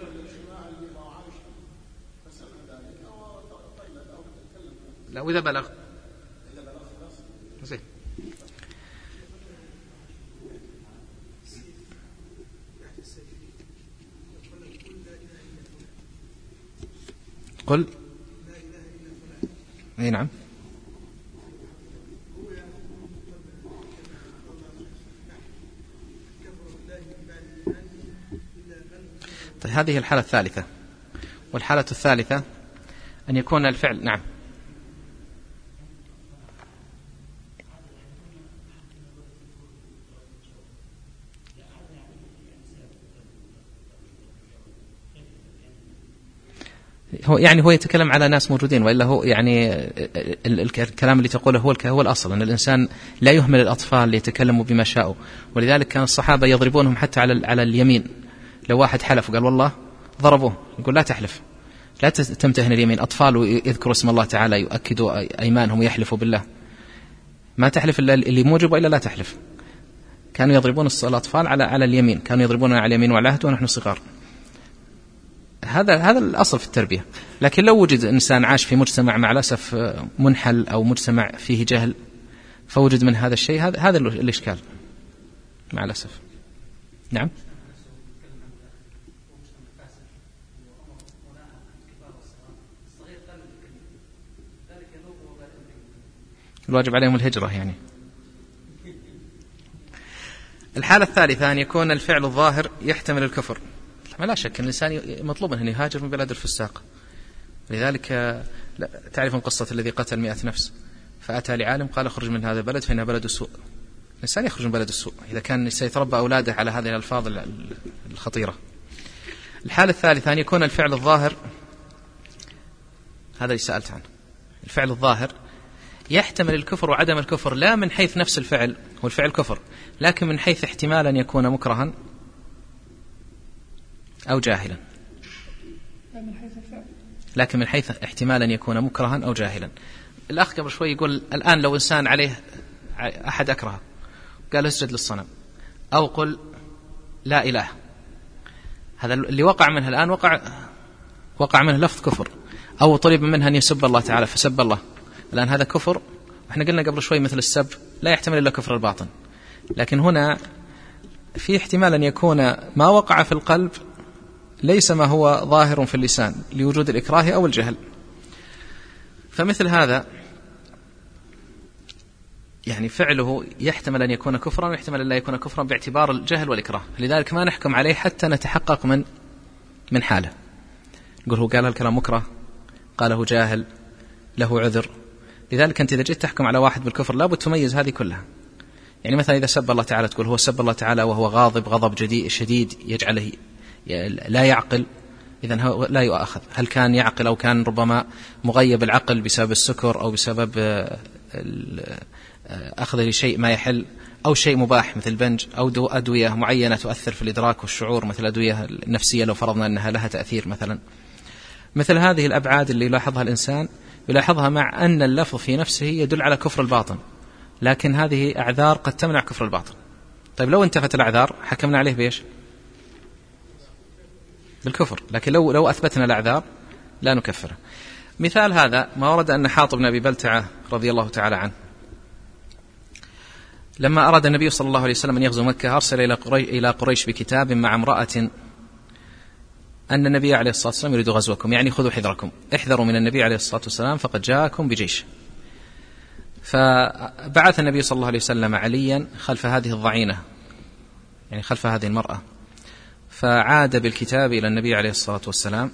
Speaker 2: لا، وإذا بلغ زين. قل اي نعم. طيب هذه الحالة الثالثة. والحالة الثالثة أن يكون الفعل نعم هو يعني هو يتكلم على ناس موجودين، وإلا هو يعني الكلام اللي تقوله هو هو الأصل، أن الإنسان لا يهمل الأطفال ليتكلموا بما شاءوا. ولذلك كان الصحابة يضربونهم حتى على على اليمين. لو واحد حلف وقال والله ضربوه، يقول لا تحلف، لا تمتهن اليمين. أطفال يذكروا اسم الله تعالى يؤكدوا أيمانهم ويحلفوا بالله، ما تحلف إلا اللي موجب وإلا لا تحلف. كانوا يضربون الأطفال على على اليمين، كانوا يضربوننا على اليمين وعلى العهد ونحن صغار. هذا هذا الأصل في التربية. لكن لو وجد إنسان عاش في مجتمع مع الأسف منحل أو مجتمع فيه جهل فوجد من هذا الشيء، هذا هذا الإشكال مع الأسف. نعم. الواجب عليهم الهجرة يعني. الحالة الثالثة أن يكون الفعل الظاهر يحتمل الكفر. لا شك أن الإنسان مطلوب أن يهاجر من بلاد الفساق. لذلك تعرفون قصة الذي قتل مئة نفس فأتى لعالم قال اخرج من هذا البلد فإنها بلد السوء. الإنسان يخرج من بلد السوء إذا كان سيتربى أولاده على هذه الألفاظ الخطيرة. الحالة الثالثة أن يكون الفعل الظاهر، هذا اللي سألت عنه، الفعل الظاهر يحتمل الكفر وعدم الكفر، لا من حيث نفس الفعل والفعل كفر، لكن من حيث احتمال أن يكون مكرها أو جاهلا. لكن من حيث احتمال أن يكون مكرها أو جاهلا. الأخ قبل شوي يقول الآن لو إنسان عليه أحد أكرهه قال اسجد للصنم أو قل لا إله، هذا اللي وقع منه الآن وقع وقع منه لفظ كفر، أو طلب منها أن يسب الله تعالى فسب الله، الآن هذا كفر. وإحنا قلنا قبل شوي مثل السب لا يحتمل إلا كفر الباطن، لكن هنا في احتمال أن يكون ما وقع في القلب ليس ما هو ظاهر في اللسان لوجود الإكراه أو الجهل. فمثل هذا يعني فعله يحتمل أن يكون كفرا ويحتمل أن لا يكون كفرا باعتبار الجهل والإكراه، لذلك ما نحكم عليه حتى نتحقق من من حاله. نقول هو قال الكلام مكره، قاله جاهل، له عذر. لذلك أنت إذا جيت تحكم على واحد بالكفر لابد تميز هذه كلها. يعني مثلا إذا سب الله تعالى تقول هو سب الله تعالى وهو غاضب غضب جديد شديد يجعله لا يعقل، إذن لا يؤاخذ. هل كان يعقل أو كان ربما مغيب العقل بسبب السكر أو بسبب أخذ لشيء ما يحل أو شيء مباح مثل بنج أو أدوية معينة تؤثر في الإدراك والشعور مثل أدوية النفسية لو فرضنا أنها لها تأثير مثلا. مثل هذه الأبعاد اللي يلاحظها الإنسان يلاحظها مع أن اللفظ في نفسه يدل على كفر الباطن، لكن هذه أعذار قد تمنع كفر الباطن. طيب لو انتفت الأعذار حكمنا عليه بإيش؟ بالكفر. لكن لو لو أثبتنا الأعذار لا نكفره. مثال هذا ما ورد أن حاطب بن أبي بلتعة رضي الله تعالى عنه لما أراد النبي صلى الله عليه وسلم أن يغزو مكة أرسل إلى قريش بكتاب مع امرأة أن النبي عليه الصلاة والسلام يريد غزوكم، يعني خذوا حذركم، احذروا من النبي عليه الصلاة والسلام فقد جاءكم بجيش. فبعث النبي صلى الله عليه وسلم عليا خلف هذه الضعينة، يعني خلف هذه المرأة، فعاد بالكتاب إلى النبي عليه الصلاة والسلام،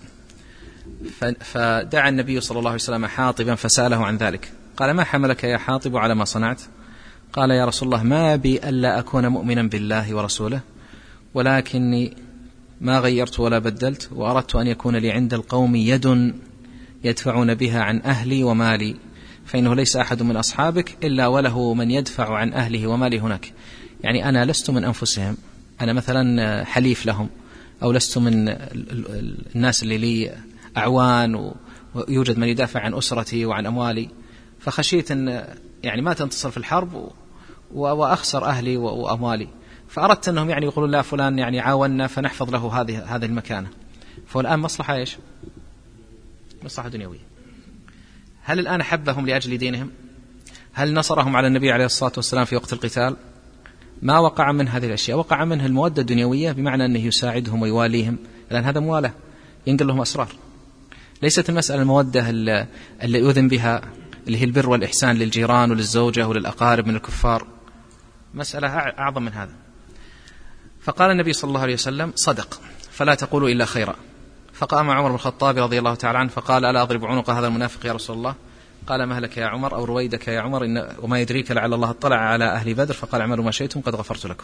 Speaker 2: فدعا النبي صلى الله عليه وسلم حاطبا فسأله عن ذلك. قال ما حملك يا حاطب على ما صنعت؟ قال يا رسول الله ما بي ألا أكون مؤمنا بالله ورسوله، ولكني ما غيرت ولا بدلت، وأردت أن يكون لي عند القوم يد يدفعون بها عن أهلي ومالي، فإنه ليس أحد من أصحابك إلا وله من يدفع عن أهله ومالي هناك. يعني أنا لست من أنفسهم، أنا مثلا حليف لهم، أو لست من الناس اللي لي أعوان ويوجد من يدافع عن أسرتي وعن أموالي، فخشيت أن يعني ما تنتصر في الحرب وأخسر أهلي وأموالي، فأردت أنهم يعني يقولون لا فلان يعني عاوننا فنحفظ له هذه هذه المكانة. فالآن مصلحة إيش؟ مصلحة دنيوية. هل الآن حبهم لأجل دينهم؟ هل نصرهم على النبي عليه الصلاة والسلام في وقت القتال؟ ما وقع من هذه الأشياء، وقع منه المودة الدنيوية بمعنى أنه يساعدهم ويواليهم، لأن هذا موالة ينقل لهم أسرار. ليست المسألة المودة اللي يؤذن بها اللي هي البر والإحسان للجيران وللزوجة وللأقارب من الكفار، مسألة أعظم من هذا. فقال النبي صلى الله عليه وسلم صدق فلا تقولوا إلا خيرا. فقام عمر بن الخطاب رضي الله تعالى عنه فقال ألا أضرب عنق هذا المنافق يا رسول الله؟ قال مهلك يا عمر أو رويدك يا عمر، إن وما يدريك لعل الله اطلع على أهل بدر فقال اعملوا ما شئتم قد غفرت لكم.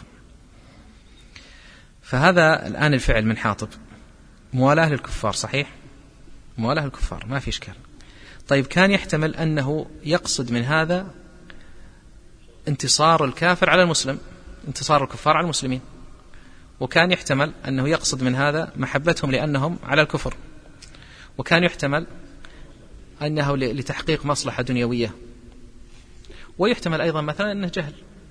Speaker 2: فهذا الآن الفعل من حاطب موالاه للكفار، صحيح، موالاه للكفار ما في إشكال. طيب كان يحتمل أنه يقصد من هذا انتصار الكافر على المسلم، انتصار الكفار على المسلمين، وكان يحتمل أنه يقصد من هذا محبتهم لأنهم على الكفر، وكان يحتمل أنه لتحقيق مصلحة دنيوية، ويحتمل أيضا مثلا أنه جهل،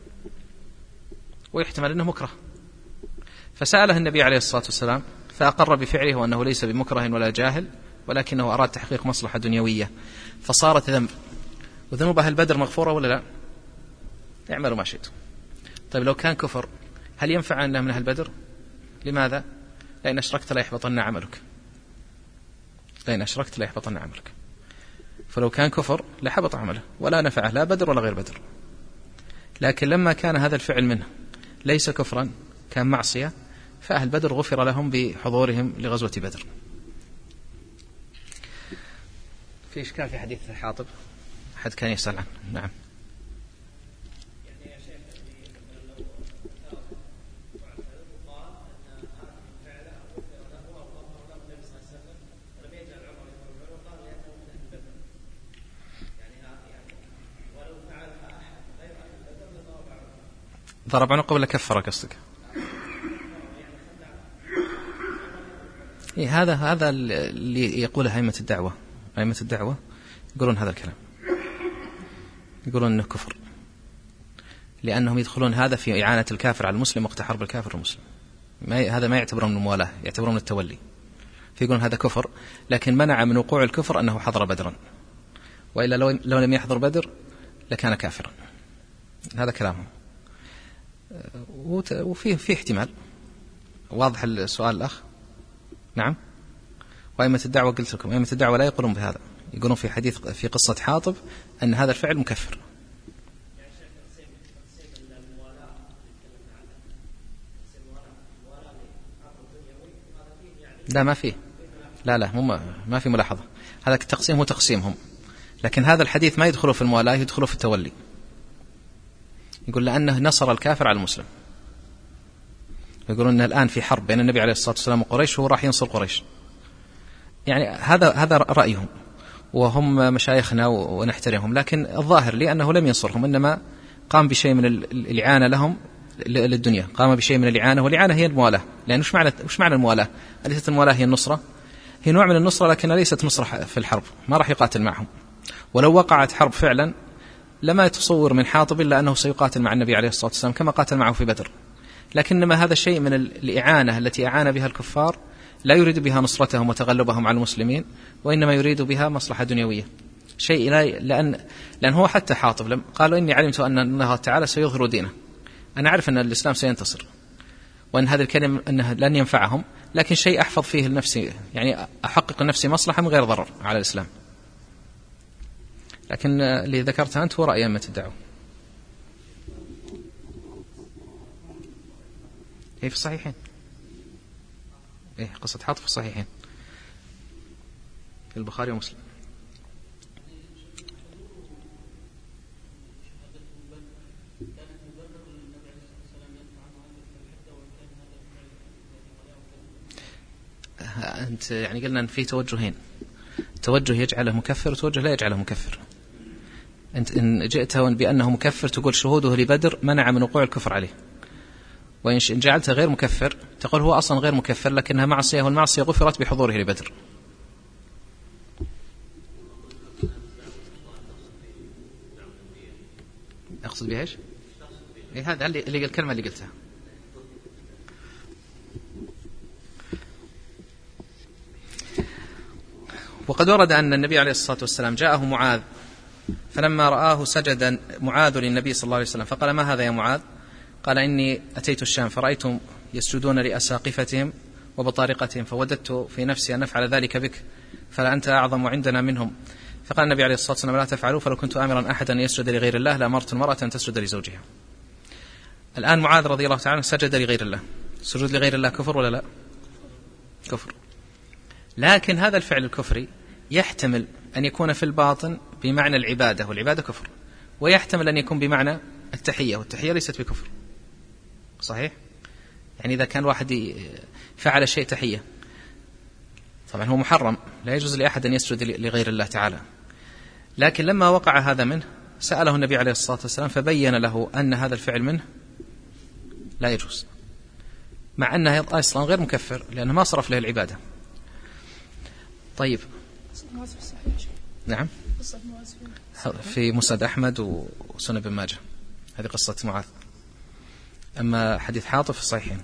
Speaker 2: ويحتمل أنه مكره. فسأله النبي عليه الصلاة والسلام فأقر بفعله وأنه ليس بمكره ولا جاهل، ولكنه أراد تحقيق مصلحة دنيوية، فصارت ذنب. وذنوب أهل بدر مغفورة ولا لا؟ اعملوا ما شئتم. طيب لو كان كفر هل ينفع أنه من أهل بدر؟ لماذا؟ لأن أشركت لا يحبطن عملك، لأن أشركت لا يحبطن عملك. فلو كان كفر لحبط عمله ولا نفعه لا بدر ولا غير بدر. لكن لما كان هذا الفعل منه ليس كفرا، كان معصية، فأهل بدر غفر لهم بحضورهم لغزوة بدر. في إشكال في حديث حاطب أحد كان يسأل عنه؟ نعم. ضرب عنقه ولا كفر قصدك؟ إيه هذا هذا اللي يقوله أئمة الدعوة، أئمة الدعوة يقولون هذا الكلام، يقولون أنه كفر، لأنهم يدخلون هذا في إعانة الكافر على المسلم وقت حرب الكافر والمسلم. ما هذا ما يعتبرون من الموالاة، يعتبرون من التولي. فيقولون هذا كفر، لكن منع من وقوع الكفر أنه حضر بدرا، وإلا لو, لو لم يحضر بدر لكان كافرا. هذا كلامهم. وفيه في احتمال. واضح السؤال الأخ؟ نعم. وأئمة الدعوة قلت لكم أئمة الدعوة لا يقولون بهذا، يقولون في حديث في قصة حاطب أن هذا الفعل مكفر. لا ما فيه، لا لا مو ما في ملاحظة. هذا التقسيم هو تقسيمهم، لكن هذا الحديث ما يدخله في الموالاة، يدخله في التولي. يقول لأنه نصر الكافر على المسلم. يقولون أن الآن في حرب بين النبي عليه الصلاة والسلام وقريش، وهو راح ينصر قريش. يعني هذا هذا رأيهم، وهم مشايخنا ونحترمهم، لكن الظاهر لي أنه لم ينصرهم، إنما قام بشيء من الإعانة لهم للدنيا، قام بشيء من الإعانة، والإعانة هي الموالاة. لأن وش معنى وش معنى الموالاة؟ أليست الموالاة هي النصرة؟ هي نوع من النصرة، لكنها ليست نصرة في الحرب، ما راح يقاتل معهم. ولو وقعت حرب فعلا لما يتصور من حاطب إلا أنه سيقاتل مع النبي عليه الصلاة والسلام كما قاتل معه في بدر، لكنما هذا شيء من الإعانة التي أعان بها الكفار، لا يريد بها نصرتهم وتغلبهم على المسلمين، وإنما يريد بها مصلحة دنيوية. شيء لا لأن لأن هو حتى حاطب لم قالوا إني علمت أن الله تعالى سيظهر دينه، أنا أعرف أن الإسلام سينتصر، وأن هذا الكلام أنه لن ينفعهم، لكن شيء أحفظ فيه لنفسي، يعني أحقق لنفسي مصلحة من غير ضرر على الإسلام. لكن اللي ذكرته أنت هو رأي أئمة الدعوة. إيه في الصحيحين، إيه قصة حاطب في الصحيحين في البخاري ومسلم. أنت يعني قلنا أن في توجهين، توجه يجعله مكفر وتوجه لا يجعله مكفر. أنت إن جئت بأنه مكفر تقول شهوده لبدر منع من وقوع الكفر عليه، وإن جعلته غير مكفر تقول هو أصلا غير مكفر لكنها معصية، والمعصية غفرت بحضوره لبدر. أقصد بها إيش؟ إيه هذا اللي الكلمة اللي قلتها. وقد ورد أن النبي عليه الصلاة والسلام جاءه معاذ، فلما رآه سجد معاذ للنبي صلى الله عليه وسلم فقال ما هذا يا معاذ؟ قال إني أتيت الشام فرأيتم يسجدون لأساقفتهم وبطارقتهم، فوددت في نفسي أن نفعل ذلك بك، فلا أنت أعظم عندنا منهم. فقال النبي عليه الصلاة والسلام لا تفعلوا، فلو كنت آمرا أحدا أن يسجد لغير الله لأمرت المرأة أن تسجد لزوجها. الآن معاذ رضي الله تعالى سجد لغير الله، سجود لغير الله كفر ولا لا؟ كفر. لكن هذا الفعل الكفري يحتمل أن يكون في الباطن بمعنى العبادة، والعبادة كفر، ويحتمل أن يكون بمعنى التحية، والتحية ليست بكفر. صحيح؟ يعني إذا كان واحد فعل شيء تحية طبعا هو محرم، لا يجوز لأحد أن يسجد لغير الله تعالى، لكن لما وقع هذا منه سأله النبي عليه الصلاة والسلام فبين له أن هذا الفعل منه لا يجوز، مع أنه أصلا غير مكفر لأنه ما صرف له العبادة. طيب نعم في مسند أحمد وسنن ابن ماجه هذه قصة معاذ. أما حديث حاطب في الصحيحين.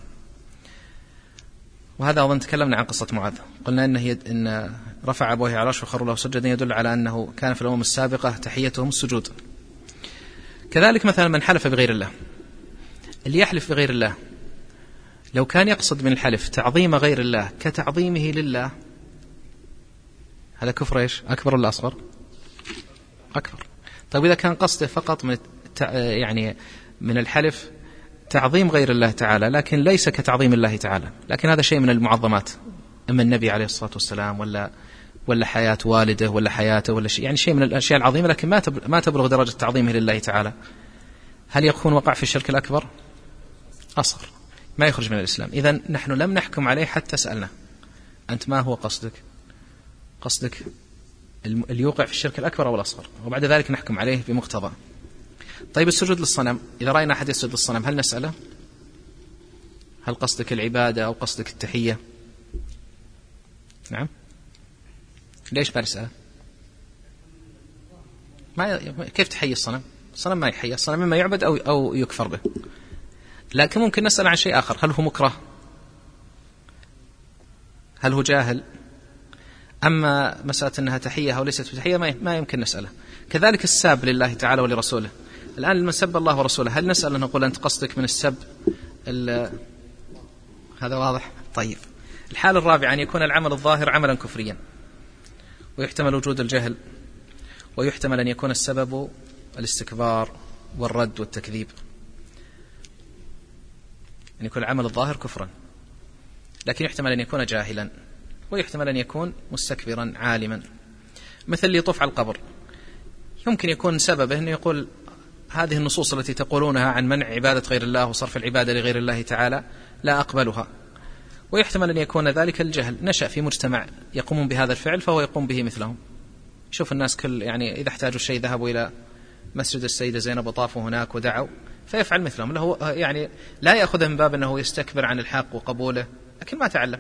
Speaker 2: وهذا أظن تكلمنا عن قصة معاذ، قلنا إنه يد إن رفع أبويه على العرش وخروا له سجدا يدل على أنه كان في الأمم السابقة تحيتهم السجود. كذلك مثلا من حلف بغير الله، اللي يحلف بغير الله لو كان يقصد من الحلف تعظيم غير الله كتعظيمه لله، هذا كفر إيش؟ أكبر ولا أصغر؟ أكبر. طيب إذا كان قصده فقط من يعني من الحلف تعظيم غير الله تعالى لكن ليس كتعظيم الله تعالى، لكن هذا شيء من المعظمات، أما النبي عليه الصلاة والسلام ولا ولا حياة والده ولا حياته ولا شيء، يعني شيء من الأشياء العظيمة لكن ما ما تبلغ درجة تعظيمه لله تعالى، هل يكون وقع في الشرك الأكبر؟ أصغر، ما يخرج من الإسلام. إذن نحن لم نحكم عليه حتى سألنا أنت ما هو قصدك؟ قصدك اللي يوقع في الشرك الأكبر أو الأصغر، وبعد ذلك نحكم عليه بمقتضى. طيب السجود للصنم، إذا رأينا أحد يسجد للصنم هل نسأله هل قصدك العبادة أو قصدك التحية؟ نعم. ليش ما نسأله؟ ما كيف تحيي الصنم؟ الصنم ما يحيي، الصنم مما يعبد أو أو يكفر به. لكن ممكن نسأل عن شيء آخر، هل هو مكره؟ هل هو جاهل؟ أما مسألة أنها تحية أو ليست بتحية ما يمكن نسأله. كذلك الساب لله تعالى ولرسوله. الآن لما سب الله ورسوله هل نسأل أن نقول أنت قصدك من السب هذا واضح؟ طيب. الحالة الرابعة أن يكون العمل الظاهر عملا كفريا، ويحتمل وجود الجهل، ويحتمل أن يكون السبب الاستكبار والرد والتكذيب، أن يكون العمل الظاهر كفرا، لكن يحتمل أن يكون جاهلا، ويحتمل أن يكون مستكبرا عالما. مثل اللي يطوف على القبر يمكن يكون سببه أنه يقول هذه النصوص التي تقولونها عن منع عبادة غير الله وصرف العبادة لغير الله تعالى لا أقبلها. ويحتمل أن يكون ذلك الجهل، نشأ في مجتمع يقومون بهذا الفعل فهو يقوم به مثلهم. شوف الناس كل يعني إذا احتاجوا الشيء ذهبوا إلى مسجد السيدة زينب وطافوا هناك ودعوا، فيفعل مثلهم. له يعني لا يأخذه من باب أنه يستكبر عن الحق وقبوله، لكن ما تعلم.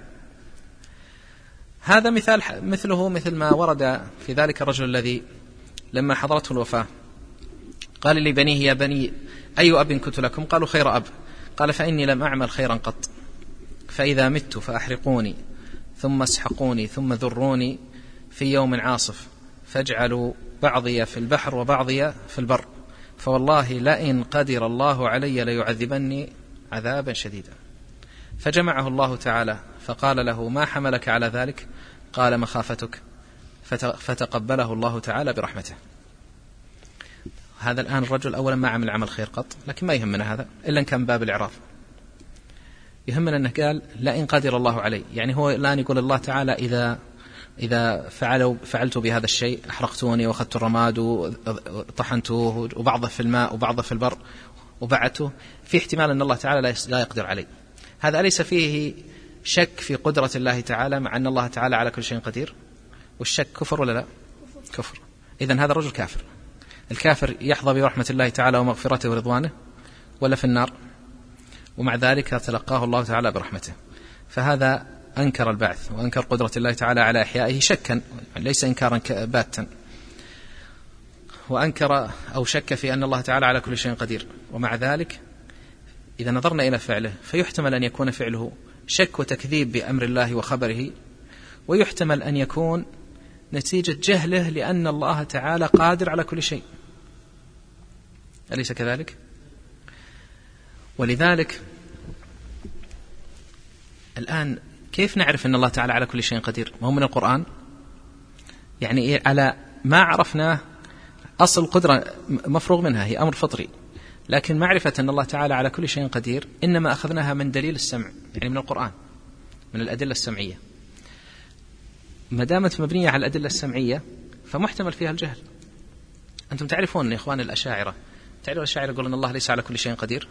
Speaker 2: هذا مثال مثله مثل ما ورد في ذلك الرجل الذي لما حضرته الوفاة قال لبنيه يا بني أي أب كنت لكم؟ قالوا خير أب. قال فإني لم أعمل خيرا قط، فإذا مت فأحرقوني ثم اسحقوني ثم ذروني في يوم عاصف، فاجعلوا بعضي في البحر وبعضي في البر، فوالله لئن قدر الله علي ليعذبني عذابا شديدا. فجمعه الله تعالى فقال له ما حملك على ذلك؟ قال مخافتك، فتقبله الله تعالى برحمته. هذا الآن الرجل أولا ما عمل عمل خير قط، لكن ما يهمنا هذا إلا إن كان باب الإعراض. يهمنا أنه قال لئن قدر الله علي، يعني هو الآن يقول الله تعالى إذا إذا فعلوا فعلت بهذا الشيء أحرقتوني وأخذت الرماد وطحنته وبعضه في الماء وبعضه في البر وبعته، في احتمال أن الله تعالى لا يقدر علي. هذا أليس فيه شك في قدرة الله تعالى مع أن الله تعالى على كل شيء قدير؟ والشك كفر ولا لا؟ كفر. إذن هذا الرجل كافر. الكافر يحظى برحمة الله تعالى ومغفرته ورضوانه ولا في النار؟ ومع ذلك تلقاه الله تعالى برحمته. فهذا أنكر البعث وأنكر قدرة الله تعالى على إحيائه شكا، ليس إنكارا باتا، وأنكر أو شك في أن الله تعالى على كل شيء قدير. ومع ذلك إذا نظرنا إلى فعله فيحتمل أن يكون فعله شك وتكذيب بأمر الله وخبره، ويحتمل أن يكون نتيجة جهله لأن الله تعالى قادر على كل شيء، أليس كذلك؟ ولذلك الآن كيف نعرف أن الله تعالى على كل شيء قدير؟ ما هو من القرآن، يعني على ما عرفناه أصل القدرة مفروغ منها، هي أمر فطري، لكن معرفة أن الله تعالى على كل شيء قدير إنما أخذناها من دليل السمع، يعني من القرآن، من الأدلة السمعية. ما دامت مبنية على الأدلة السمعية فمحتمل فيها الجهل. أنتم تعرفون يا إخوان الأشاعرة، تعرفون الأشاعرة يقولون أن الله ليس على كل شيء قدير،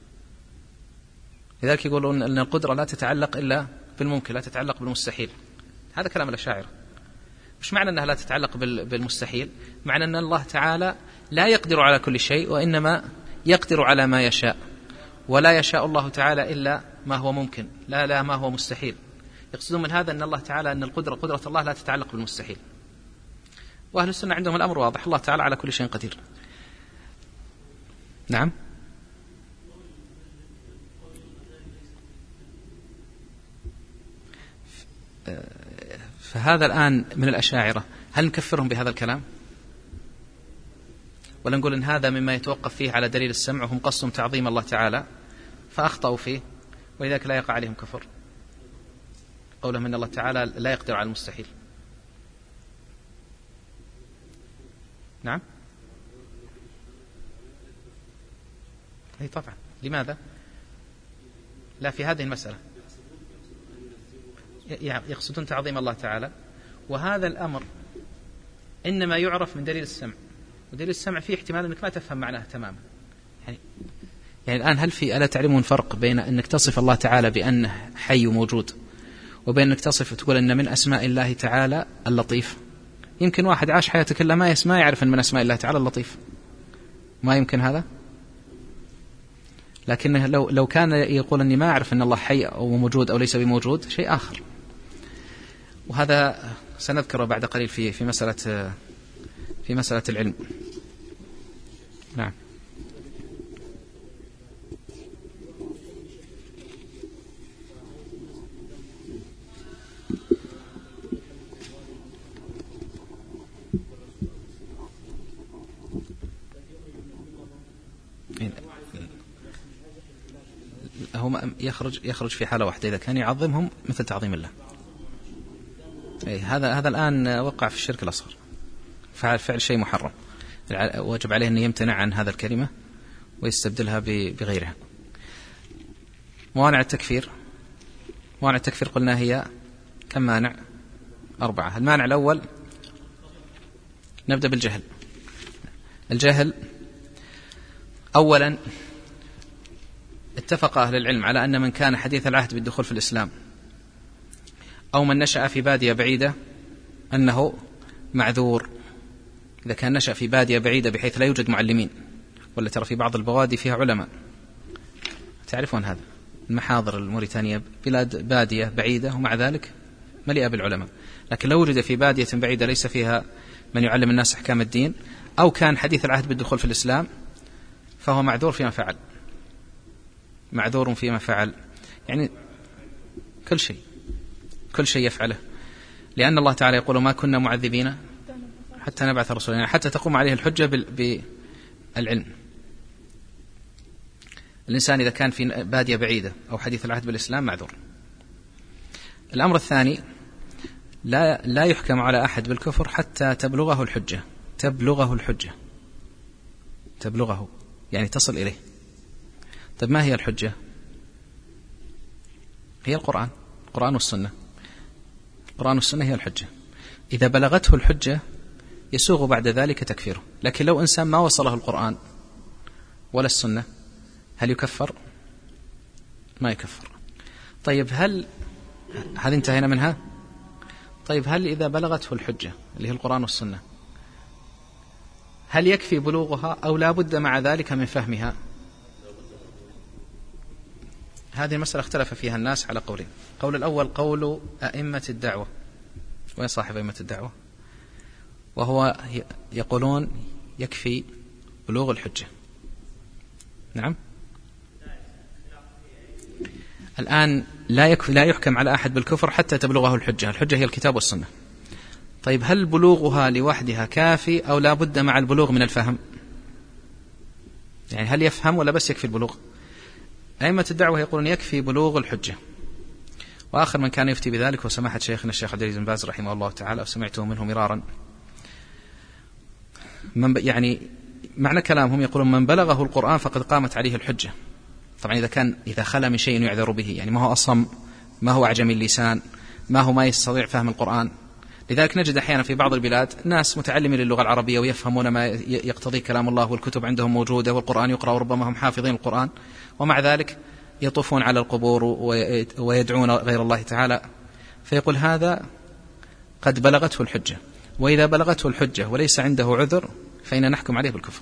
Speaker 2: لذلك يقولون أن القدرة لا تتعلق إلا بالممكن، لا تتعلق بالمستحيل. هذا كلام الأشاعرة. مش معنى أنها لا تتعلق بالمستحيل، معنى أن الله تعالى لا يقدر على كل شيء، وإنما يقدر على ما يشاء، ولا يشاء الله تعالى إلا ما هو ممكن، لا لا ما هو مستحيل. يقصدون من هذا أن الله تعالى أن القدرة قدرة الله لا تتعلق بالمستحيل. وأهل السنة عندهم الأمر واضح، الله تعالى على كل شيء قدير. نعم. فهذا الآن من الأشاعرة، هل نكفرهم بهذا الكلام ولا نقول إن هذا مما يتوقف فيه على دليل السمع وهم قصدهم تعظيم الله تعالى فأخطأوا فيه ولذلك لا يقع عليهم كفر؟ قولهم إن الله تعالى لا يقدر على المستحيل. نعم. أي طبعا. لماذا؟ لا في هذه المسألة يقصدون تعظيم الله تعالى، وهذا الأمر إنما يعرف من دليل السمع، ودليل السمع فيه احتمال أنك ما تفهم معناه تماما. يعني, يعني الآن هل في ألا تعلمون فرق بين أنك تصف الله تعالى بأنه حي وموجود وبين أنك تصف تقول أن من أسماء الله تعالى اللطيف؟ يمكن واحد عاش حياته كلها ما يسمع يعرف أن من أسماء الله تعالى اللطيف، ما يمكن هذا. لكنه لو لو كان يقول أني ما أعرف أن الله حي أو موجود أو ليس بموجود شيء آخر. وهذا سنذكره بعد قليل في في مسألة في مسألة العلم. نعم. فهو يخرج يخرج في حالة واحدة، إذا كان يعظمهم مثل تعظيم الله. أي هذا هذا الآن وقع في الشرك الأصغر، فعل فعل شيء محرم، واجب عليه أن يمتنع عن هذا الكلمة ويستبدلها بغيرها. موانع التكفير، موانع التكفير قلنا هي كم مانع؟ أربعة. المانع الأول نبدأ بالجهل. الجهل أولا اتفق أهل العلم على أن من كان حديث العهد بالدخول في الإسلام أو من نشأ في بادية بعيدة أنه معذور. إذا كان نشأ في بادية بعيدة بحيث لا يوجد معلمين، ولا ترى في بعض البوادي فيها علماء، تعرفون هذا، المحاضر الموريتانية بلاد بادية بعيدة ومع ذلك مليئة بالعلماء، لكن لو وجد في بادية بعيدة ليس فيها من يعلم الناس أحكام الدين، أو كان حديث العهد بالدخول في الإسلام، فهو معذور فيما فعل، معذور فيما فعل، يعني كل شيء كل شيء يفعله، لأن الله تعالى يقول ما كنا معذبين حتى نبعث رسولا، يعني حتى تقوم عليه الحجة بالعلم. الإنسان إذا كان في بادية بعيدة أو حديث العهد بالإسلام معذور. الأمر الثاني لا لا يحكم على أحد بالكفر حتى تبلغه الحجة، تبلغه الحجة تبلغه يعني تصل إليه. طيب ما هي الحجة؟ هي القرآن، القرآن والسنة. القرآن والسنة هي الحجة. إذا بلغته الحجة يسوغ بعد ذلك تكفيره. لكن لو إنسان ما وصله القرآن ولا السنة هل يكفر؟ ما يكفر. طيب هل هذه انتهينا منها؟ طيب هل إذا بلغته الحجة اللي هي القرآن والسنة هل يكفي بلوغها أو لا بد مع ذلك من فهمها؟ هذه المسألة اختلف فيها الناس على قولين. قول الأول قول أئمة الدعوة. وين صاحب أئمة الدعوة؟ وهو يقولون يكفي بلوغ الحجة. نعم. الآن لا يكفي لا يحكم على أحد بالكفر حتى تبلغه الحجة. الحجة هي الكتاب والسنة. طيب هل بلوغها لوحدها كافي أو لا بد مع البلوغ من الفهم؟ يعني هل يفهم ولا بس يكفي البلوغ؟ أئمة الدعوة يقولون يكفي بلوغ الحجة. وآخر من كان يفتي بذلك وسماحة شيخنا الشيخ عبد العزيز بن باز رحمه الله تعالى، وسمعته منه مرارا، من يعني معنى كلامهم يقولون من بلغه القرآن فقد قامت عليه الحجة. طبعا إذا كان إذا خلا من شيء يعذر به، يعني ما هو أصم، ما هو أعجمي اللسان، ما هو ما يستطيع فهم القرآن. لذلك نجد أحيانا في بعض البلاد ناس متعلمين للغة العربية ويفهمون ما يقتضي كلام الله والكتب عندهم موجودة والقرآن يقرأ وربما هم حافظين القرآن، ومع ذلك يطوفون على القبور ويدعون غير الله تعالى، فيقول هذا قد بلغته الحجة. وإذا بلغته الحجة وليس عنده عذر فإن نحكم عليه بالكفر.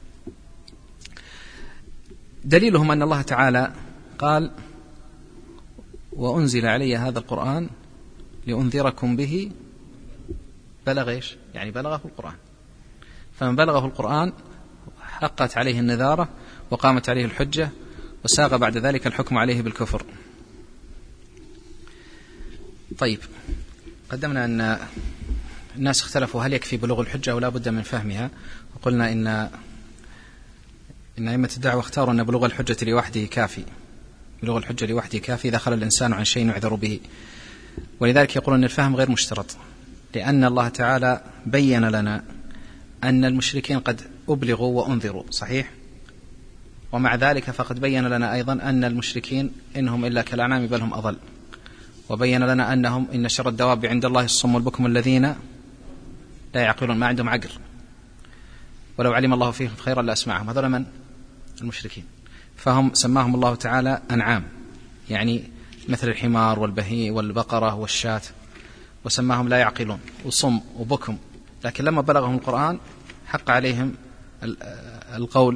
Speaker 2: دليلهم أن الله تعالى قال وأنزل علي هذا القرآن لأنذركم به، بلغ إيش؟ يعني بلغه القرآن. فمن بلغه القرآن حقت عليه النذارة وقامت عليه الحجة، وساق بعد ذلك الحكم عليه بالكفر. طيب قدمنا أن الناس اختلفوا هل يكفي بلوغ الحجة أو لا بد من فهمها، وقلنا إن إن أئمة الدعوة اختاروا أن بلوغ الحجة لوحده كافي، بلوغ الحجة لوحده كافي إذا خلى الإنسان عن شيء يعذر به. ولذلك يقولون أن الفهم غير مشترط، لأن الله تعالى بين لنا أن المشركين قد أبلغوا وأنذروا، صحيح؟ ومع ذلك فقد بين لنا أيضا أن المشركين إنهم إلا كالأنعام بل هم أضل، وبين لنا أنهم إن شر الدواب عند الله الصم البكم الذين لا يعقلون، ما عندهم عقل، ولو علم الله فيهم خيرا لأسمعهم. هذول من؟ المشركين. فهم سماهم الله تعالى أنعام، يعني مثل الحمار والبهي والبقرة والشاة، وسماهم لا يعقلون وصم وبكم. لكن لما بلغهم القرآن حق عليهم القول،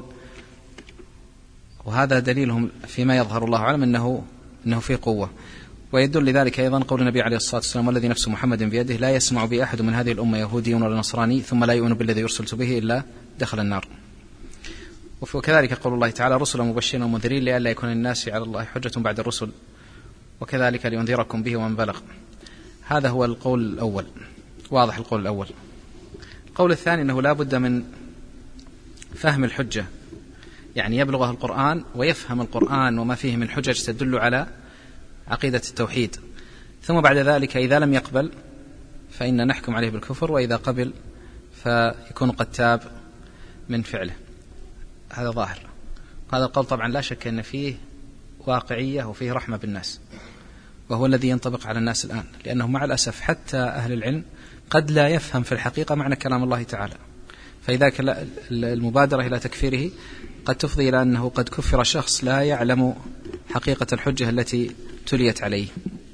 Speaker 2: وهذا دليلهم فيما يظهر الله أعلم أنه أنه في قوة. ويدل لذلك أيضا قول النبي عليه الصلاة والسلام والذي نفس محمد بيده لا يسمع بي أحد من هذه الأمة يهودي ولا نصراني ثم لا يؤمن بالذي يرسلت به إلا دخل النار. وكذلك قول الله تعالى رسلا مبشرين ومنذرين لئلا يكون الناس على الله حجة بعد الرسل، وكذلك لينذركم به ومن بلغ. هذا هو القول الأول، واضح القول الأول. القول الثاني أنه لا بد من فهم الحجة، يعني يبلغه القرآن ويفهم القرآن وما فيه من حجج تدل على عقيدة التوحيد، ثم بعد ذلك إذا لم يقبل فإن نحكم عليه بالكفر، وإذا قبل فيكون قد تاب من فعله. هذا ظاهر. هذا القول طبعا لا شك أن فيه واقعية وفيه رحمة بالناس، وهو الذي ينطبق على الناس الآن، لأنه مع الأسف حتى أهل العلم قد لا يفهم في الحقيقة معنى كلام الله تعالى، فإذا المبادرة إلى تكفيره قد تفضي إلى أنه قد كفر شخص لا يعلم حقيقة الحجة التي تليت عليه.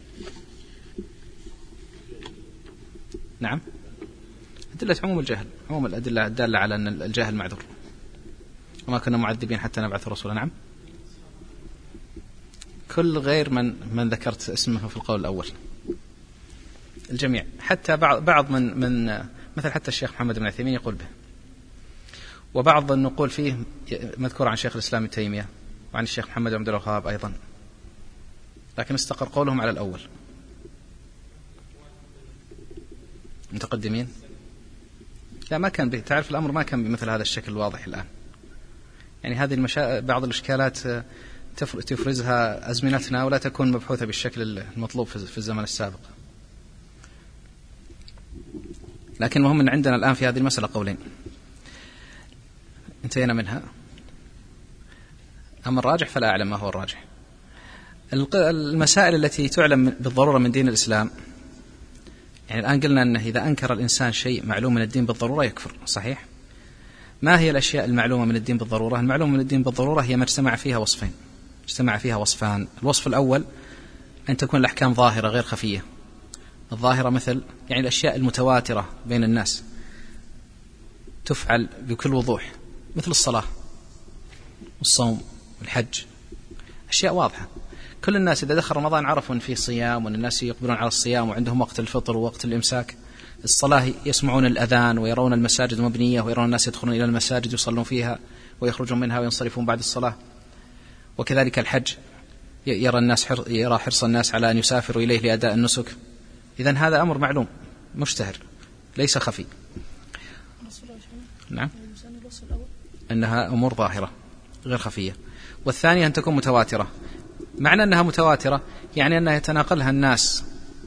Speaker 2: نعم، أدلة عموم الجهل، عموم الأدلة الدالة على أن الجاهل معذور، وما كنا معذبين حتى نبعث رسولا. نعم، كل غير من من ذكرت اسمه في القول الأول، الجميع، حتى بعض بعض من من مثل حتى الشيخ محمد بن عثيمين يقول به، وبعض النقول فيه مذكور عن شيخ الإسلام ابن تيمية وعن الشيخ محمد بن عبد الوهاب أيضا، لكن استقر قولهم على الأول. متقدمين لا، ما كان به، تعرف الأمر ما كان بمثل هذا الشكل الواضح الآن، يعني هذه المشا... بعض الإشكالات تفرزها أزمنتنا ولا تكون مبحوثة بالشكل المطلوب في الزمن السابق. لكن المهم أن عندنا الآن في هذه المسألة قولين انتهينا منها. أما الراجح فلا أعلم ما هو الراجح. المسائل التي تعلم بالضرورة من دين الإسلام، يعني الآن قلنا أنه إذا أنكر الإنسان شيء معلوم من الدين بالضرورة يكفر، صحيح؟ ما هي الأشياء المعلومة من الدين بالضرورة؟ المعلومة من الدين بالضرورة هي ما اجتمع فيها وصفين، اجتمع فيها وصفان. الوصف الأول أن تكون الأحكام ظاهرة غير خفية. الظاهرة مثل يعني الأشياء المتواترة بين الناس تفعل بكل وضوح، مثل الصلاة والصوم والحج، أشياء واضحة. كل الناس إذا دخل رمضان عرفوا أن فيه صيام وأن الناس يقبلون على الصيام وعندهم وقت الفطر ووقت الإمساك. الصلاة يسمعون الأذان ويرون المساجد مبنية ويرون الناس يدخلون إلى المساجد يصلون فيها ويخرجون منها وينصرفون بعد الصلاة. وكذلك الحج يرى الناس حر يرى حرص الناس على أن يسافروا إليه لأداء النسك. إذن هذا أمر معلوم مشتهر ليس خفي. نعم، أنها أمور ظاهرة غير خفية. والثانية أن تكون متواترة. معنى أنها متواترة يعني أنها يتناقلها الناس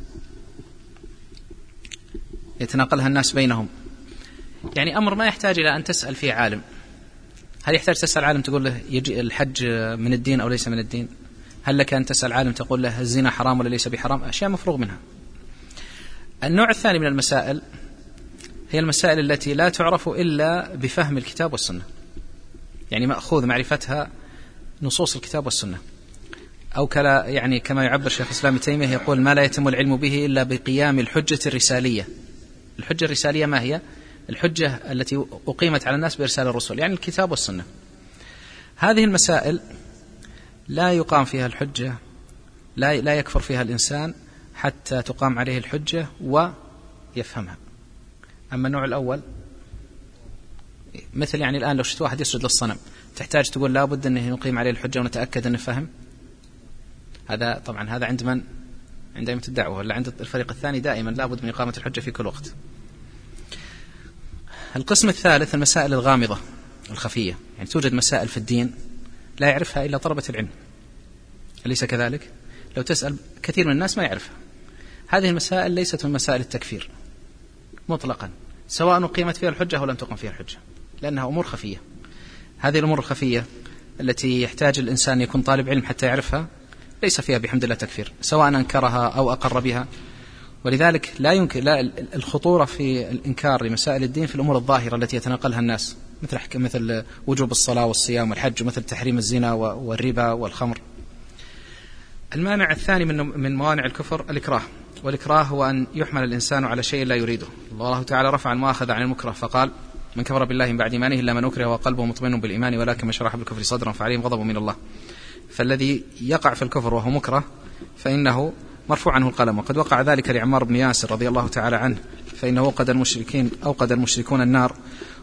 Speaker 2: يتناقلها الناس بينهم، يعني أمر ما يحتاج إلى أن تسأل فيه عالم. هل يحتاج تسأل عالم تقول له يجي الحج من الدين أو ليس من الدين؟ هل لك أن تسأل عالم تقول له الزنا حرام ولا ليس بحرام؟ أشياء مفروغ منها. النوع الثاني من المسائل هي المسائل التي لا تعرف إلا بفهم الكتاب والسنة، يعني مأخوذ معرفتها نصوص الكتاب والسنة، أو كلا يعني كما يعبر شيخ الإسلام ابن تيمية يقول ما لا يتم العلم به إلا بقيام الحجة الرسالية. الحجة الرسالية ما هي؟ الحجة التي أقيمت على الناس بإرسال الرسل، يعني الكتاب والسنة. هذه المسائل لا يقام فيها الحجة، لا لا يكفر فيها الإنسان حتى تقام عليه الحجة ويفهمها. أما النوع الأول مثل يعني الآن لو شفت واحد يسجد للصنم تحتاج تقول لا بد أنه نقيم عليه الحجة ونتأكد أنه فهم. هذا طبعا هذا عند من؟ عند أئمة الدعوة، ولا عند الفريق الثاني دائما لا بد من إقامة الحجة في كل وقت. القسم الثالث المسائل الغامضة الخفية، يعني توجد مسائل في الدين لا يعرفها إلا طلبة العلم، أليس كذلك؟ لو تسأل كثير من الناس ما يعرفها. هذه المسائل ليست من مسائل التكفير مطلقا، سواء أقيمت فيها الحجة أو لم تقم فيها الحجة، لأنها أمور خفية. هذه الأمور الخفية التي يحتاج الإنسان يكون طالب علم حتى يعرفها ليس فيها بحمد الله تكفير، سواء أنكرها أو أقر بها. ولذلك لا يمكن لا الخطورة في الإنكار لمسائل الدين في الأمور الظاهرة التي يتناقلها الناس، مثل مثل وجوب الصلاة والصيام والحج، ومثل تحريم الزنا والربا والخمر. المانع الثاني من من موانع الكفر الإكراه، والإكراه هو أن يحمل الإنسان على شيء لا يريده. الله تعالى رفع المؤاخذة عن المكره فقال من كفر بالله من بعد إيمانه إلا من أكره وقلبه مطمئن بالإيمان ولكن من شرح بالكفر صدرا فعليهم غضب من الله. فالذي يقع في الكفر وهو مكره فإنه مرفوع عنه القلم. وقد وقع ذلك لعمار بن ياسر رضي الله تعالى عنه، فإنه أوقد المشركين أوقد المشركون النار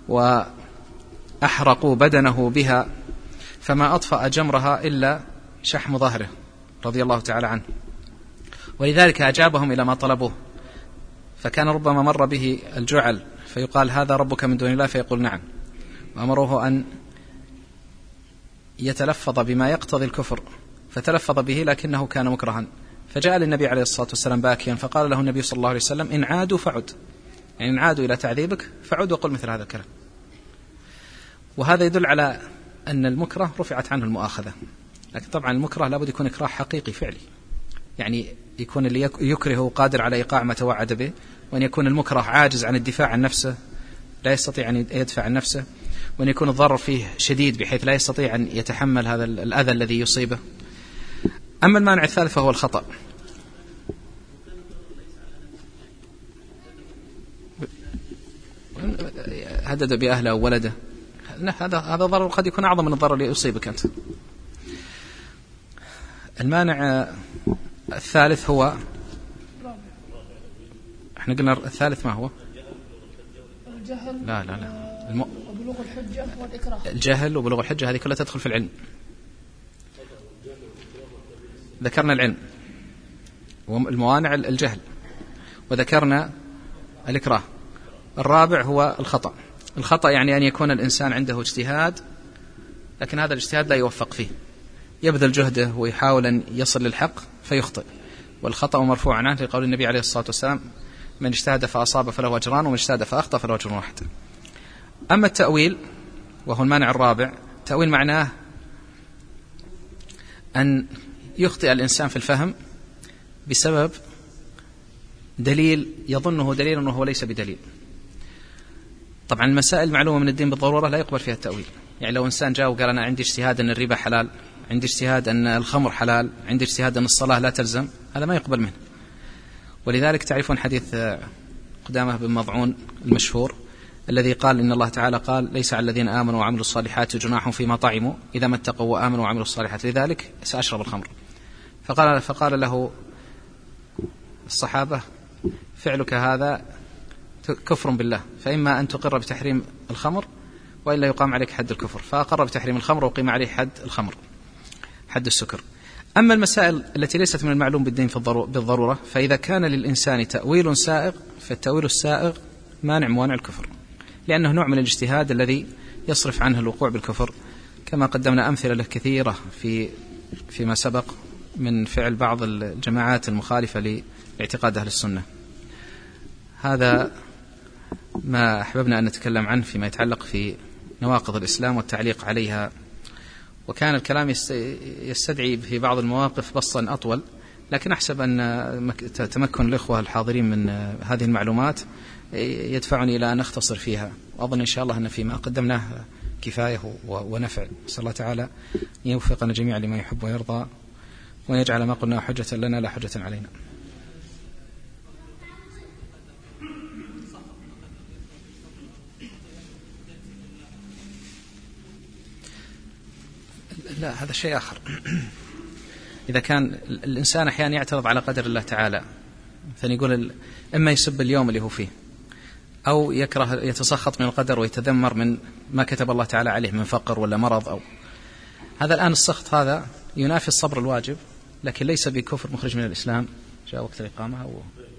Speaker 2: وأحرقوا بدنه بها فما أطفأ جمرها إلا شحم ظهره رضي الله تعالى عنه، ولذلك أجابهم إلى ما طلبوه. فكان ربما مر به الجعل فيقال هذا ربك من دون الله فيقول نعم، وأمروه أن يتلفظ بما يقتضي الكفر فتلفظ به لكنه كان مكرها، فجاء للنبي عليه الصلاة والسلام باكيا فقال له النبي صلى الله عليه وسلم إن عادوا فعد، يعني إن عادوا إلى تعذيبك فعد وقل مثل هذا الكلام. وهذا يدل على أن المكره رفعت عنه المؤاخذة، لكن طبعا المكره لابد يكون إكراه حقيقي فعلي، يعني يكون اللي يكره قادر على إيقاع ما توعد به، وأن يكون المكره عاجز عن الدفاع عن نفسه لا يستطيع أن يدفع عن نفسه، وأن يكون الضرر فيه شديد بحيث لا يستطيع أن يتحمل هذا الأذى الذي يصيبه. أما المانع الثالث فهو الخطأ. هدد بأهله أو ولده، هذا هذا ضرر قد يكون أعظم من الضرر اللي يصيبك أنت. المانع الثالث هو، احنا قلنا الثالث ما هو؟
Speaker 1: الجهل.
Speaker 2: لا لا لا الم...
Speaker 1: وبلوغ الحجة والإكراه.
Speaker 2: الجهل وبلوغ الحجة هذه كلها تدخل في العلم. ذكرنا العلم والموانع الجهل، وذكرنا الإكراه. الرابع هو الخطأ. الخطأ يعني أن يكون الإنسان عنده اجتهاد لكن هذا الاجتهاد لا يوفق فيه، يبذل جهده ويحاول أن يصل للحق فيخطئ، والخطأ مرفوع عنه لقول النبي عليه الصلاة والسلام من اجتهد فأصاب فله أجران ومن اجتهد فأخطأ فله أجر واحد. أما التأويل وهو المانع الرابع، تأويل معناه أن يخطئ الإنسان في الفهم بسبب دليل يظنه دليلا وهو ليس بدليل. طبعا المسائل المعلومة من الدين بالضرورة لا يقبل فيها التأويل، يعني لو إنسان جاء وقال أنا عندي اجتهاد أن الربا حلال، عندي اجتهاد أن الخمر حلال، عندي اجتهاد أن الصلاة لا تلزم، هذا ما يقبل منه. ولذلك تعرفون حديث قدامة بن مضعون المشهور الذي قال إن الله تعالى قال ليس على الذين آمنوا وعملوا الصالحات جناح فيما طعموا إذا ما اتقوا وآمنوا وعملوا الصالحات لذلك سأشرب الخمر. فقال, فقال له الصحابة فعلك هذا كفر بالله، فإما أن تقر بتحريم الخمر وإلا يقام عليك حد الكفر، فأقر بتحريم الخمر وقيم عليه حد الخمر حد السكر. أما المسائل التي ليست من المعلوم بالدين بالضرورة، فإذا كان للإنسان تأويل سائغ فالتأويل السائغ مانع موانع الكفر، لأنه نوع من الاجتهاد الذي يصرف عنه الوقوع بالكفر، كما قدمنا أمثلة له كثيرة في فيما سبق من فعل بعض الجماعات المخالفة لاعتقاد أهل السنة. هذا ما أحببنا أن نتكلم عنه فيما يتعلق في نواقض الإسلام والتعليق عليها، وكان الكلام يستدعي في بعض المواقف بسطا أطول، لكن أحسب أن تمكن الإخوة الحاضرين من هذه المعلومات يدفعني إلى أن أختصر فيها، وأظن إن شاء الله أن فيما قدمناه كفاية ونفع. صلى الله تعالى يوفقنا جميعا لما يحب ويرضى، ويجعل ما قلنا حجة لنا لا حجة علينا. لا، هذا شيء آخر. إذا كان الإنسان أحيانا يعترض على قدر الله تعالى، مثلا يقول إما يسب اليوم اللي هو فيه، أو يكره يتسخط من القدر ويتذمر من ما كتب الله تعالى عليه من فقر ولا مرض، أو هذا الآن السخط هذا ينافي الصبر الواجب، لكن ليس بكفر مخرج من الإسلام. جاء وقت الإقامة أو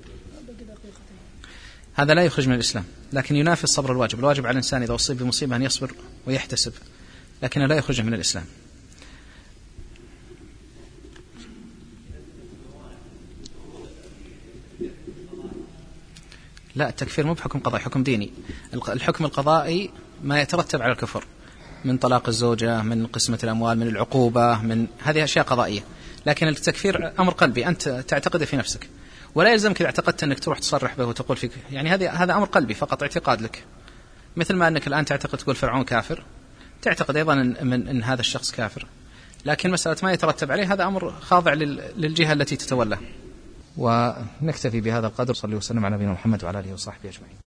Speaker 2: هذا لا يخرج من الإسلام، لكن ينافي الصبر الواجب. الواجب على الإنسان إذا أصيب بمصيبة أن يصبر ويحتسب، لكنه لا يخرج من الإسلام. لا، التكفير مو بحكم قضائي، حكم ديني. الحكم القضائي ما يترتب على الكفر من طلاق الزوجة، من قسمة الأموال، من العقوبة، من هذه أشياء قضائية. لكن التكفير أمر قلبي أنت تعتقده في نفسك، ولا يلزمك إذا اعتقدت أنك تروح تصرح به وتقول فيك، يعني هذا هذا أمر قلبي فقط، اعتقاد لك. مثل ما أنك الآن تعتقد تقول فرعون كافر، تعتقد أيضا إن, من إن هذا الشخص كافر، لكن مسألة ما يترتب عليه هذا أمر خاضع للجهة التي تتولى. ونكتفي بهذا القدر. صلى الله وسلم على نبينا محمد وعلى آله وصحبه أجمعين.